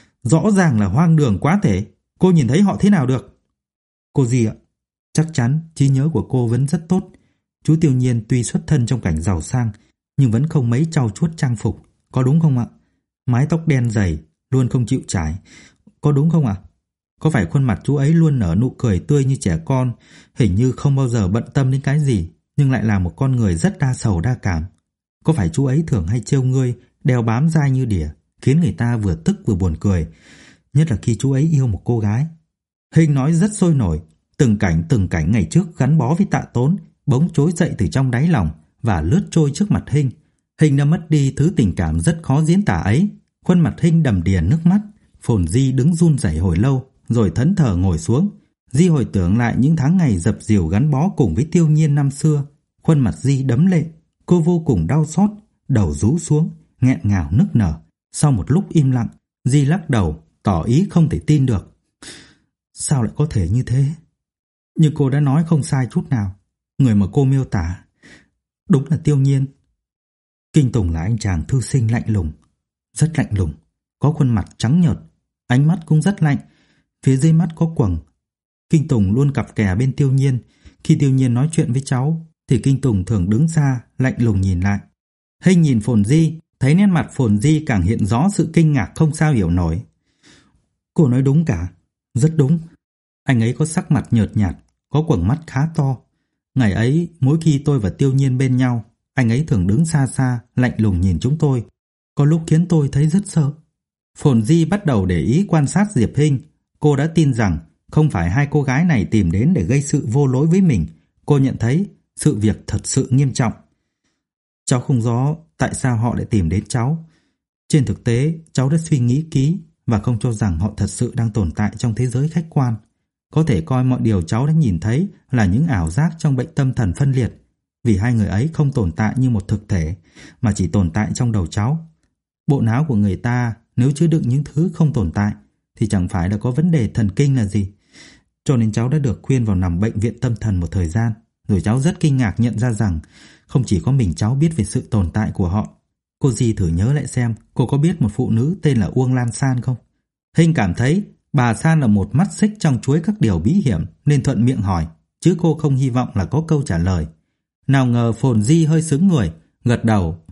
Rõ ràng là hoang đường quá thể. Cô nhìn thấy họ thế nào được? Cô Di ạ, chắc chắn trí nhớ của cô vẫn rất tốt. Chú Tiêu Nhiên tuy xuất thân trong cảnh giàu sang, nhưng vẫn không mấy trau chuốt trang phục, có đúng không ạ? Mái tóc đen dày, luôn không chịu chải, có đúng không ạ? Có phải khuôn mặt chú ấy luôn nở nụ cười tươi như trẻ con, hình như không bao giờ bận tâm đến cái gì, nhưng lại là một con người rất đa sầu đa cảm? Có phải chú ấy thường hay trêu ngươi, đeo bám dai như đỉa, khiến người ta vừa tức vừa buồn cười, nhất là khi chú ấy yêu một cô gái? Hình nói rất sôi nổi, từng cảnh ngày trước gắn bó với Tạ Tốn bỗng trỗi dậy từ trong đáy lòng và lướt trôi trước mặt Hình. Hình đã mất đi thứ tình cảm rất khó diễn tả ấy. Khuôn mặt Hình đầm đìa nước mắt. Phồn Di đứng run rẩy hồi lâu, rồi thẫn thờ ngồi xuống. Di hồi tưởng lại những tháng ngày dập dìu gắn bó cùng với Tiêu Nhiên năm xưa. Khuôn mặt Di đẫm lệ, cô vô cùng đau xót, đầu rũ xuống, nghẹn ngào nức nở. Sau một lúc im lặng, Di lắc đầu, tỏ ý không thể tin được. Sao lại có thể như thế? Nhưng cô đã nói không sai chút nào. Người mà cô miêu tả đúng là Tiêu Nhiên. Kinh Tùng là anh chàng thư sinh lạnh lùng, rất lạnh lùng, có khuôn mặt trắng nhợt, ánh mắt cũng rất lạnh, phía dưới mắt có quầng. Kinh Tùng luôn cặp kè bên Tiêu Nhiên. Khi Tiêu Nhiên nói chuyện với cháu thì Kinh Tùng thường đứng xa, lạnh lùng nhìn lại. Hình nhìn Phồn Di, thấy nét mặt Phồn Di càng hiện rõ sự kinh ngạc không sao hiểu nổi. Cô nói đúng cả, rất đúng. Anh ấy có sắc mặt nhợt nhạt, có quầng mắt khá to. Ngày ấy, mỗi khi tôi và Tiêu Nhiên bên nhau, anh ấy thường đứng xa xa, lạnh lùng nhìn chúng tôi. Có lúc khiến tôi thấy rất sợ. Phồn Di bắt đầu để ý quan sát Diệp Hinh. Cô đã tin rằng không phải hai cô gái này tìm đến để gây sự vô lỗi với mình. Cô nhận thấy sự việc thật sự nghiêm trọng. Cháu không rõ tại sao họ lại tìm đến cháu. Trên thực tế, cháu đã suy nghĩ kỹ và không cho rằng họ thật sự đang tồn tại trong thế giới khách quan. Có thể coi mọi điều cháu đã nhìn thấy là những ảo giác trong bệnh tâm thần phân liệt, vì hai người ấy không tồn tại như một thực thể, mà chỉ tồn tại trong đầu cháu. Bộ não của người ta nếu chứa đựng những thứ không tồn tại thì chẳng phải là có vấn đề thần kinh là gì. Cho nên cháu đã được khuyên vào nằm bệnh viện tâm thần một thời gian, rồi cháu rất kinh ngạc nhận ra rằng không chỉ có mình cháu biết về sự tồn tại của họ. Cô Di thử nhớ lại xem cô có biết một phụ nữ tên là Uông Lan San không? Hình cảm thấy bà San là một mắt xích trong chuỗi các điều bí hiểm nên thuận miệng hỏi, chứ cô không hy vọng là có câu trả lời. Nào ngờ Phồn Di hơi sững người, gật đầu.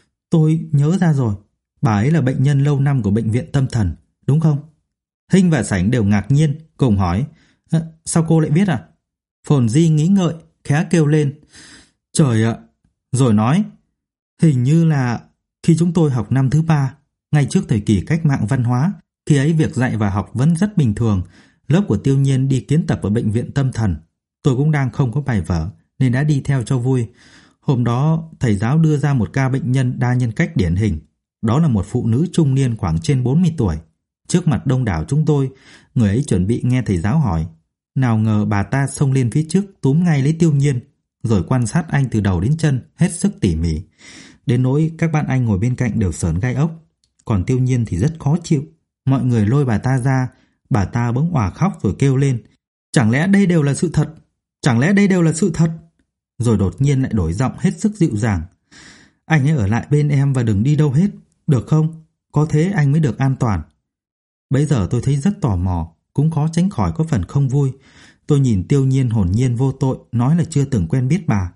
Tôi nhớ ra rồi, bà ấy là bệnh nhân lâu năm của bệnh viện tâm thần, đúng không? Hinh và Sảnh đều ngạc nhiên, cùng hỏi, sao cô lại biết à? Phồn Di nghĩ ngợi, khẽ kêu lên, trời ạ, rồi nói, hình như là khi chúng tôi học năm thứ 3, ngay trước thời kỳ cách mạng văn hóa, khi ấy việc dạy và học vẫn rất bình thường. Lớp của Tiêu Nhiên đi kiến tập ở bệnh viện tâm thần. Tôi cũng đang không có bài vở nên đã đi theo cho vui. Hôm đó thầy giáo đưa ra một ca bệnh nhân đa nhân cách điển hình. Đó là một phụ nữ trung niên khoảng trên 40 tuổi. Trước mặt đông đảo chúng tôi, người ấy chuẩn bị nghe thầy giáo hỏi. Nào ngờ bà ta xông lên phía trước túm ngay lấy Tiêu Nhiên, rồi quan sát anh từ đầu đến chân hết sức tỉ mỉ. Đến nỗi các bạn anh ngồi bên cạnh đều sởn gai ốc. Còn Tiêu Nhiên thì rất khó chịu. Mọi người lôi bà ta ra, bà ta bỗng òa khóc rồi kêu lên. Chẳng lẽ đây đều là sự thật? Chẳng lẽ đây đều là sự thật? Rồi đột nhiên lại đổi giọng hết sức dịu dàng. Anh hãy ở lại bên em và đừng đi đâu hết, được không? Có thế anh mới được an toàn. Bấy giờ tôi thấy rất tò mò, cũng khó tránh khỏi có phần không vui. Tôi nhìn Tiêu Nhiên hồn nhiên vô tội, nói là chưa từng quen biết bà.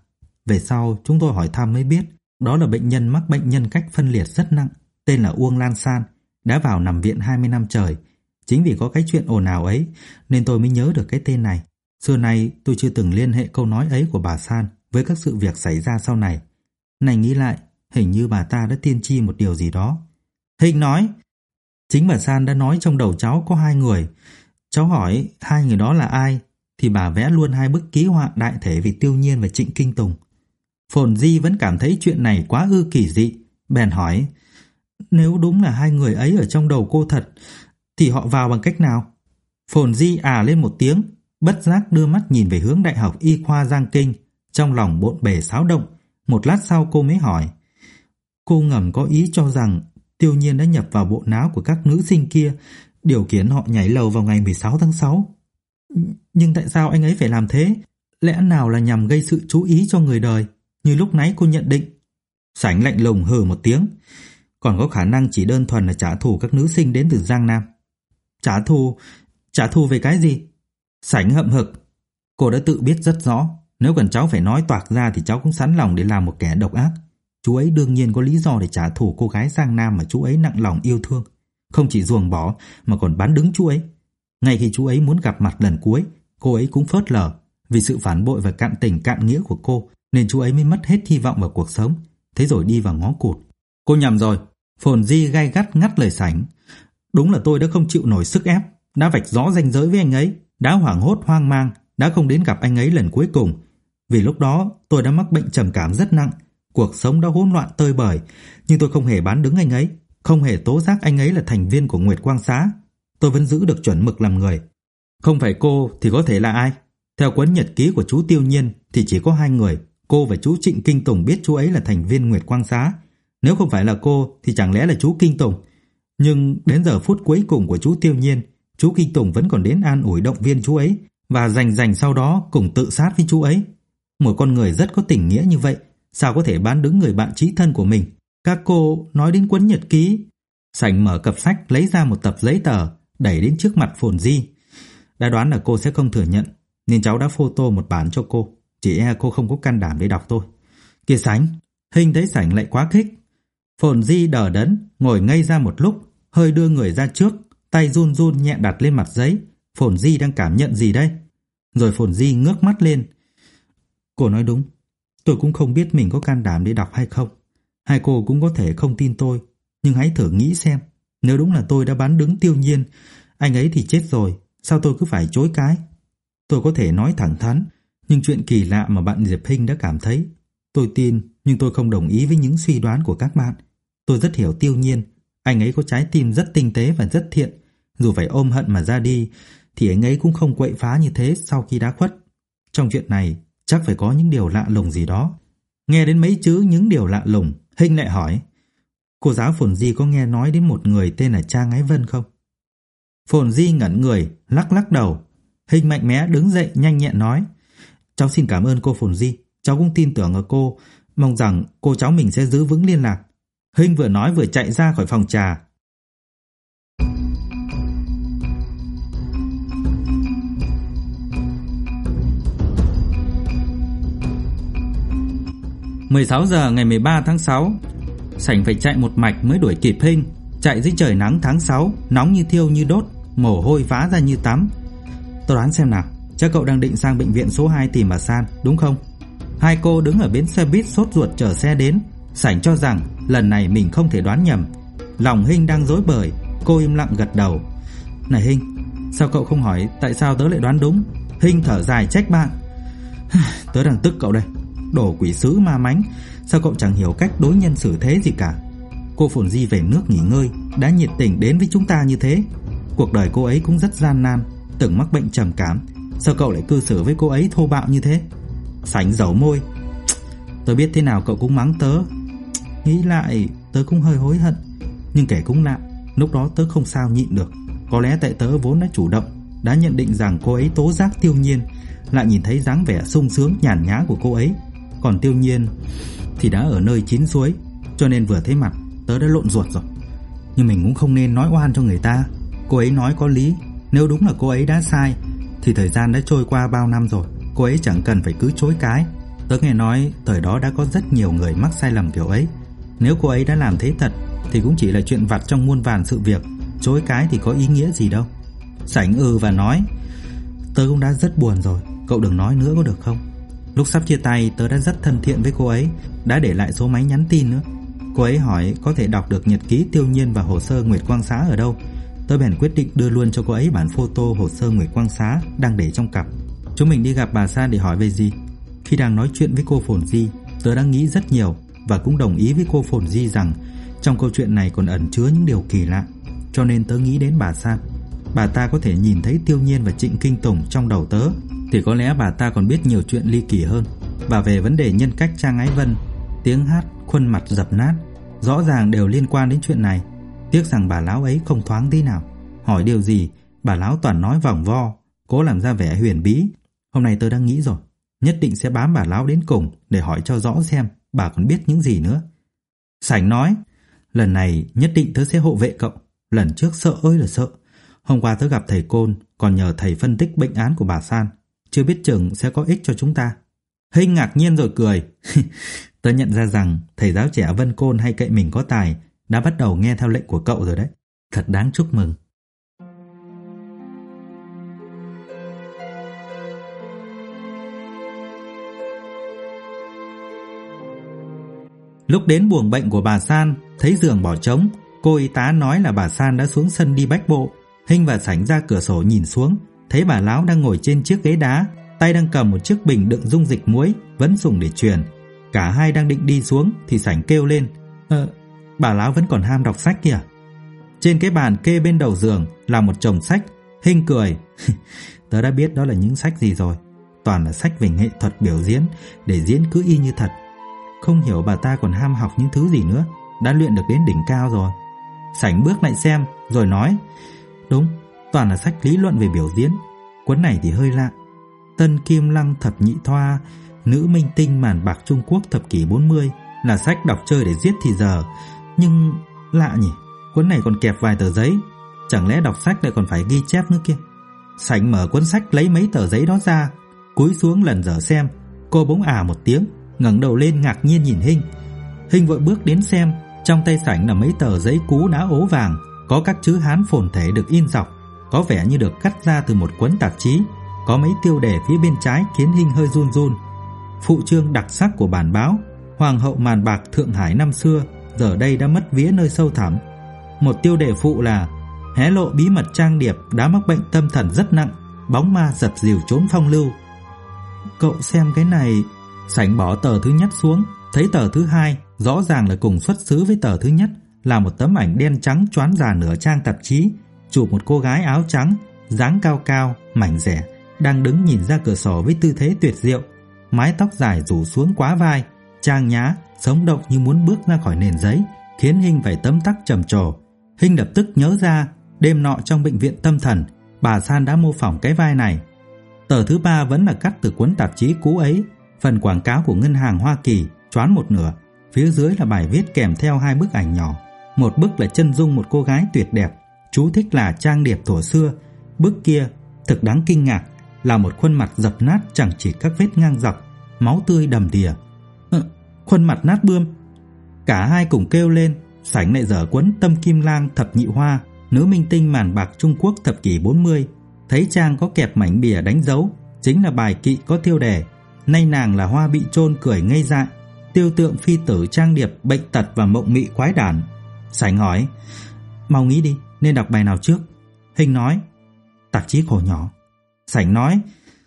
Về sau chúng tôi hỏi thăm mới biết đó là bệnh nhân mắc bệnh nhân cách phân liệt rất nặng, tên là Uông Lan San, đã vào nằm viện 20 năm trời. Chính vì có cái chuyện ồn ào ấy nên tôi mới nhớ được cái tên này. Xưa nay tôi chưa từng liên hệ câu nói ấy của bà San với các sự việc xảy ra sau này. Này nghĩ lại, hình như bà ta đã tiên tri một điều gì đó. Hình nói, chính bà San đã nói trong đầu cháu có 2 người. Cháu hỏi 2 người đó là ai, thì bà vẽ luôn 2 bức ký họa đại thể về Tiêu Nhiên và Trịnh Kinh Tùng. Phồn Di vẫn cảm thấy chuyện này quá ư kỳ dị, bèn hỏi, nếu đúng là 2 người ấy ở trong đầu cô thật, thì họ vào bằng cách nào? Phồn Di lên một tiếng, bất giác đưa mắt nhìn về hướng Đại học Y khoa Giang Kinh, trong lòng bộn bề xáo động. Một lát sau cô mới hỏi, cô ngầm có ý cho rằng Tiêu Nhiên đã nhập vào bộ não của các nữ sinh kia, điều khiến họ nhảy lầu vào ngày 16 tháng 6. Nhưng tại sao anh ấy phải làm thế? Lẽ nào là nhằm gây sự chú ý cho người đời, như lúc nãy cô nhận định? Sảnh lạnh lùng hừ một tiếng, còn có khả năng chỉ đơn thuần là trả thù các nữ sinh đến từ Giang Nam. Trả thù về cái gì? Sảnh hậm hực, cô đã tự biết rất rõ, nếu cần cháu phải nói toạc ra thì cháu cũng sẵn lòng để làm một kẻ độc ác. Chú ấy đương nhiên có lý do để trả thù cô gái Giang Nam mà chú ấy nặng lòng yêu thương, không chỉ ruồng bỏ mà còn bán đứng chú ấy. Ngay khi chú ấy muốn gặp mặt lần cuối, cô ấy cũng phớt lờ. Vì sự phản bội và cạn tình cạn nghĩa của cô nên chú ấy mới mất hết hy vọng vào cuộc sống, thế rồi đi vào ngõ cụt. Cô nhầm rồi. Phồn Di gay gắt ngắt lời Sảnh. Đúng là tôi đã không chịu nổi sức ép, đã vạch rõ ranh giới với anh ấy, đã hoảng hốt hoang mang, đã không đến gặp anh ấy lần cuối cùng. Vì lúc đó tôi đã mắc bệnh trầm cảm rất nặng, cuộc sống đã hỗn loạn tơi bời, nhưng tôi không hề bán đứng anh ấy, không hề tố giác anh ấy là thành viên của Nguyệt Quang Xá. Tôi vẫn giữ được chuẩn mực làm người. Không phải cô thì có thể là ai? Theo cuốn nhật ký của chú Tiêu Nhiên thì chỉ có 2 người, cô và chú Trịnh Kinh Tùng biết chú ấy là thành viên Nguyệt Quang Xá. Nếu không phải là cô thì chẳng lẽ là chú Kinh Tùng? Nhưng đến giờ phút cuối cùng của chú Tiêu Nhiên, chú Kinh Tùng vẫn còn đến an ủi động viên chú ấy và rành sau đó cùng tự sát với chú ấy. Một con người rất có tình nghĩa như vậy, sao có thể bán đứng người bạn chí thân của mình? Các cô nói đến cuốn nhật ký. Sảnh mở cặp sách lấy ra một tập giấy tờ, đẩy đến trước mặt Phồn Di. Đã đoán là cô sẽ không thừa nhận, nên cháu đã photo một bản cho cô. Chỉ e cô không có can đảm để đọc thôi. Kìa Sảnh, Hình thấy Sảnh lại quá khích. Phồn Di đờ đẫn, ngồi ngây ra một lúc, hơi đưa người ra trước, tay run run nhẹ đặt lên mặt giấy. Phồn Di đang cảm nhận gì đây? Rồi Phồn Di ngước mắt lên. Cô nói đúng, tôi cũng không biết mình có can đảm để đọc hay không. Hai cô cũng có thể không tin tôi, nhưng hãy thử nghĩ xem, nếu đúng là tôi đã bán đứng Tiêu Nhiên, anh ấy thì chết rồi, sao tôi cứ phải chối cái? Tôi có thể nói thẳng thắn, nhưng chuyện kỳ lạ mà bạn Diệp Hinh đã cảm thấy, tôi tin, nhưng tôi không đồng ý với những suy đoán của các bạn. Tôi rất hiểu Tiêu Nhiên, anh ấy có trái tim rất tinh tế và rất thiện, dù phải ôm hận mà ra đi, thì anh ấy cũng không quậy phá như thế sau khi đã khuất. Trong chuyện này, chắc phải có những điều lạ lùng gì đó. Nghe đến mấy chữ những điều lạ lùng, Hinh lại hỏi, cô giáo Phồn Di có nghe nói đến một người tên là Trang Ái Vân không? Phồn Di ngẩn người, lắc đầu. Hinh mạnh mẽ đứng dậy nhanh nhẹn nói, cháu xin cảm ơn cô Phồn Di, cháu cũng tin tưởng ở cô, mong rằng cô cháu mình sẽ giữ vững liên lạc. Hinh vừa nói vừa chạy ra khỏi phòng trà. giờ ngày 13 tháng 6, Sảnh phải chạy một mạch mới đuổi kịp Hinh. Chạy dưới trời nắng tháng 6, nóng như thiêu như đốt, mồ hôi vã ra như tắm. Tôi đoán xem nào, chắc cậu đang định sang bệnh viện số 2 tìm bà San, đúng không? Hai cô đứng ở bến xe buýt sốt ruột chờ xe đến. Sảnh cho rằng lần này mình không thể đoán nhầm. Lòng Hinh đang rối bời, cô im lặng gật đầu. Này Hinh, sao cậu không hỏi tại sao tớ lại đoán đúng? Hinh thở dài trách bạn. Tớ đang tức cậu đây, đồ quỷ sứ ma mánh, sao cậu chẳng hiểu cách đối nhân xử thế gì cả? Cô Phồn Di về nước nghỉ ngơi, đã nhiệt tình đến với chúng ta như thế. Cuộc đời cô ấy cũng rất gian nan, từng mắc bệnh trầm cảm, sao cậu lại cư xử với cô ấy thô bạo như thế? Sảnh dẩu môi. Tớ biết thế nào cậu cũng mắng tớ. Nghĩ lại tớ cũng hơi hối hận, nhưng kể cũng lạ, lúc đó tớ không sao nhịn được. Có lẽ tại tớ vốn đã chủ động, đã nhận định rằng cô ấy tố giác Tiêu Nhiên, lại nhìn thấy dáng vẻ sung sướng nhàn nhã của cô ấy. Còn Tiêu Nhiên thì đã ở nơi chín suối, cho nên vừa thấy mặt tớ đã lộn ruột rồi. Nhưng mình cũng không nên nói oan cho người ta. Cô ấy nói có lý, nếu đúng là cô ấy đã sai thì thời gian đã trôi qua bao năm rồi, cô ấy chẳng cần phải cứ chối cái. Tớ nghe nói thời đó đã có rất nhiều người mắc sai lầm kiểu ấy. Nếu cô ấy đã làm thế thật thì cũng chỉ là chuyện vặt trong muôn vàn sự việc, chối cái thì có ý nghĩa gì đâu. Sảnh và nói: Tớ cũng đã rất buồn rồi, cậu đừng nói nữa có được không? Lúc sắp chia tay tớ đã rất thân thiện với cô ấy, đã để lại số máy nhắn tin nữa. Cô ấy hỏi có thể đọc được nhật ký Tiêu Nhiên và hồ sơ Nguyệt Quang Xá ở đâu. Tớ bèn quyết định đưa luôn cho cô ấy bản photo hồ sơ Nguyệt Quang Xá đang để trong cặp. Chúng mình đi gặp bà San để hỏi về gì. Khi đang nói chuyện với cô Phồn Di, tớ đã nghĩ rất nhiều và cũng đồng ý với cô Phồn Di rằng trong câu chuyện này còn ẩn chứa những điều kỳ lạ. Cho nên tớ nghĩ đến bà San. Bà ta có thể nhìn thấy Tiêu Nhiên và Trịnh Kinh Tùng trong đầu tớ, thì có lẽ bà ta còn biết nhiều chuyện ly kỳ hơn. Và về vấn đề nhân cách Trang Ái Vân, tiếng hát, khuôn mặt dập nát, rõ ràng đều liên quan đến chuyện này. Tiếc rằng bà lão ấy không thoáng tí nào. Hỏi điều gì, bà lão toàn nói vòng vo, cố làm ra vẻ huyền bí. Hôm nay tớ đã nghĩ rồi, nhất định sẽ bám bà lão đến cùng để hỏi cho rõ xem bà còn biết những gì nữa. Sảnh nói: Lần này nhất định tớ sẽ hộ vệ cậu. Lần trước sợ ơi là sợ. Hôm qua tớ gặp thầy Côn, còn nhờ thầy phân tích bệnh án của bà San, chưa biết chừng sẽ có ích cho chúng ta. Hinh ngạc nhiên rồi cười. Tớ nhận ra rằng thầy giáo trẻ Vân Côn hay cậy mình có tài đã bắt đầu nghe theo lệnh của cậu rồi đấy. Thật đáng chúc mừng. Lúc đến buồng bệnh của bà San, thấy giường bỏ trống, cô y tá nói là bà San đã xuống sân đi bách bộ. Hinh và Sảnh ra cửa sổ nhìn xuống, thấy bà lão đang ngồi trên chiếc ghế đá, tay đang cầm một chiếc bình đựng dung dịch muối vẫn dùng để truyền. Cả hai đang định đi xuống thì Sảnh kêu lên: Bà lão vẫn còn ham đọc sách kìa. Trên cái bàn kê bên đầu giường là một chồng sách. Hinh cười: Tớ đã biết đó là những sách gì rồi. Toàn là sách về nghệ thuật biểu diễn, để diễn cứ y như thật. Không hiểu bà ta còn ham học những thứ gì nữa, đã luyện được đến đỉnh cao rồi. Sảnh bước lại xem rồi nói: Đúng, toàn là sách lý luận về biểu diễn. Cuốn này thì hơi lạ. Tân Kim Lăng thập nhị thoa, nữ minh tinh màn bạc Trung Quốc thập kỷ 40, là sách đọc chơi để giết thì giờ. Nhưng lạ nhỉ, cuốn này còn kẹp vài tờ giấy. Chẳng lẽ đọc sách lại còn phải ghi chép nữa kia? Sảnh mở cuốn sách lấy mấy tờ giấy đó ra, cúi xuống lần dở xem. Cô bỗng một tiếng, ngẩng đầu lên ngạc nhiên nhìn Hinh. Hinh vội bước đến xem. Trong tay Sảnh là mấy tờ giấy cú đã ố vàng, có các chữ Hán phồn thể được in dọc, có vẻ như được cắt ra từ một cuốn tạp chí. Có mấy tiêu đề phía bên trái khiến Hinh hơi run run. Phụ chương đặc sắc của bản báo: Hoàng hậu màn bạc Thượng Hải năm xưa, giờ đây đã mất vía nơi sâu thẳm. Một tiêu đề phụ là: Hé lộ bí mật Trang Điệp đã mắc bệnh tâm thần rất nặng, bóng ma dập dìu trốn phong lưu. Cậu xem cái này. Sảnh bỏ tờ thứ nhất xuống, thấy tờ thứ hai rõ ràng là cùng xuất xứ với tờ thứ nhất, là một tấm ảnh đen trắng choán già nửa trang tạp chí, chụp một cô gái áo trắng, dáng cao cao, mảnh dẻ, đang đứng nhìn ra cửa sổ với tư thế tuyệt diệu, mái tóc dài rủ xuống quá vai, trang nhã, sống động như muốn bước ra khỏi nền giấy, khiến Hinh phải tấm tắc trầm trồ. Hinh lập tức nhớ ra đêm nọ trong bệnh viện tâm thần, bà San đã mô phỏng cái vai này. Tờ thứ ba vẫn là cắt từ cuốn tạp chí cũ ấy, phần quảng cáo của ngân hàng Hoa Kỳ choán một nửa, phía dưới là bài viết kèm theo hai bức ảnh nhỏ. Một bức là chân dung một cô gái tuyệt đẹp, chú thích là Trang Điệp thuở xưa. Bức kia thực đáng kinh ngạc, là một khuôn mặt dập nát chẳng chỉ các vết ngang dọc, máu tươi đầm đìa. Khuôn mặt nát bươm. Cả hai cùng kêu lên. Sảnh lại dở cuốn Tâm Kim Lang thập nhị hoa, nữ minh tinh màn bạc Trung Quốc thập kỷ 40. Thấy trang có kẹp mảnh bìa đánh dấu, chính là bài kỵ có tiêu đề: Nay nàng là hoa bị chôn cười ngây dại, tiêu tượng phi tử Trang Điệp bệnh tật và mộng mị quái đản. Sảnh hỏi: Mau nghĩ đi, nên đọc bài nào trước? Hinh nói: Tạp chí khổ nhỏ. Sảnh nói: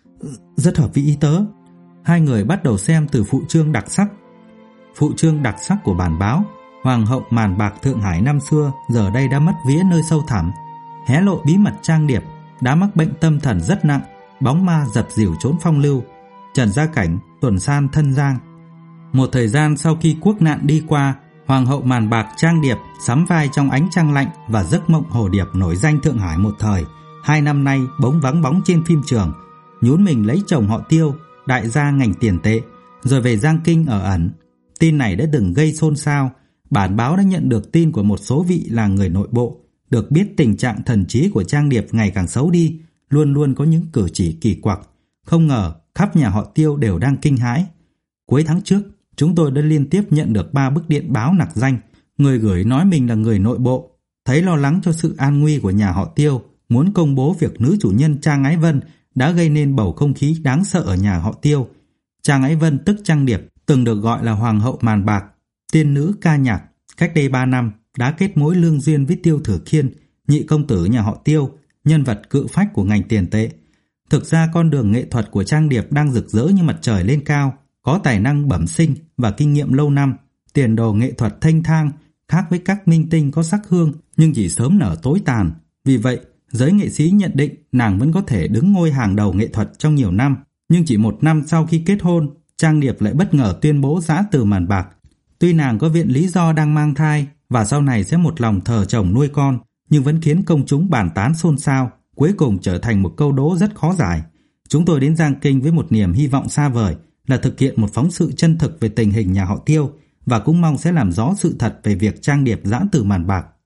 Rất hợp với ý tớ. Hai người bắt đầu xem từ phụ chương đặc sắc. Phụ chương đặc sắc của bản báo: Hoàng hậu màn bạc Thượng Hải năm xưa, giờ đây đã mất vía nơi sâu thẳm. Hé lộ bí mật Trang Điệp đã mắc bệnh tâm thần rất nặng, bóng ma dập dìu trốn phong lưu. Trần Gia Cảnh, tuần san thân giang. Một thời gian sau khi quốc nạn đi qua, Hoàng hậu màn bạc Trang Điệp sắm vai trong Ánh Trăng Lạnh và Giấc Mộng Hồ Điệp nổi danh Thượng Hải một thời. 2 năm nay bỗng vắng bóng trên phim trường, nhún mình lấy chồng họ Tiêu, đại gia ngành tiền tệ, rồi về Giang Kinh ở ẩn. Tin này đã từng gây xôn xao. Bản báo đã nhận được tin của một số vị là người nội bộ, được biết tình trạng thần trí của Trang Điệp ngày càng xấu đi, luôn luôn có những cử chỉ kỳ quặc. Không ngờ khắp nhà họ Tiêu đều đang kinh hãi. Cuối tháng trước, chúng tôi đã liên tiếp nhận được 3 bức điện báo nặc danh. Người gửi nói mình là người nội bộ, thấy lo lắng cho sự an nguy của nhà họ Tiêu, muốn công bố việc nữ chủ nhân Trang Ái Vân đã gây nên bầu không khí đáng sợ ở nhà họ Tiêu. Trang Ái Vân tức Trang Điệp, từng được gọi là hoàng hậu màn bạc, tiên nữ ca nhạc, cách đây 3 năm đã kết mối lương duyên với Tiêu Thừa Khiên, nhị công tử nhà họ Tiêu, nhân vật cự phách của ngành tiền tệ. Thực ra con đường nghệ thuật của Trang Điệp đang rực rỡ như mặt trời lên cao, có tài năng bẩm sinh và kinh nghiệm lâu năm, tiền đồ nghệ thuật thênh thang, khác với các minh tinh có sắc hương nhưng chỉ sớm nở tối tàn. Vì vậy, giới nghệ sĩ nhận định nàng vẫn có thể đứng ngôi hàng đầu nghệ thuật trong nhiều năm. Nhưng chỉ 1 năm sau khi kết hôn, Trang Điệp lại bất ngờ tuyên bố giã từ màn bạc. Tuy nàng có viện lý do đang mang thai và sau này sẽ một lòng thờ chồng nuôi con, nhưng vẫn khiến công chúng bàn tán xôn xao, cuối cùng trở thành một câu đố rất khó giải. Chúng tôi đến Giang Kinh với một niềm hy vọng xa vời là thực hiện một phóng sự chân thực về tình hình nhà họ Tiêu và cũng mong sẽ làm rõ sự thật về việc Trang Điệp giã từ màn bạc.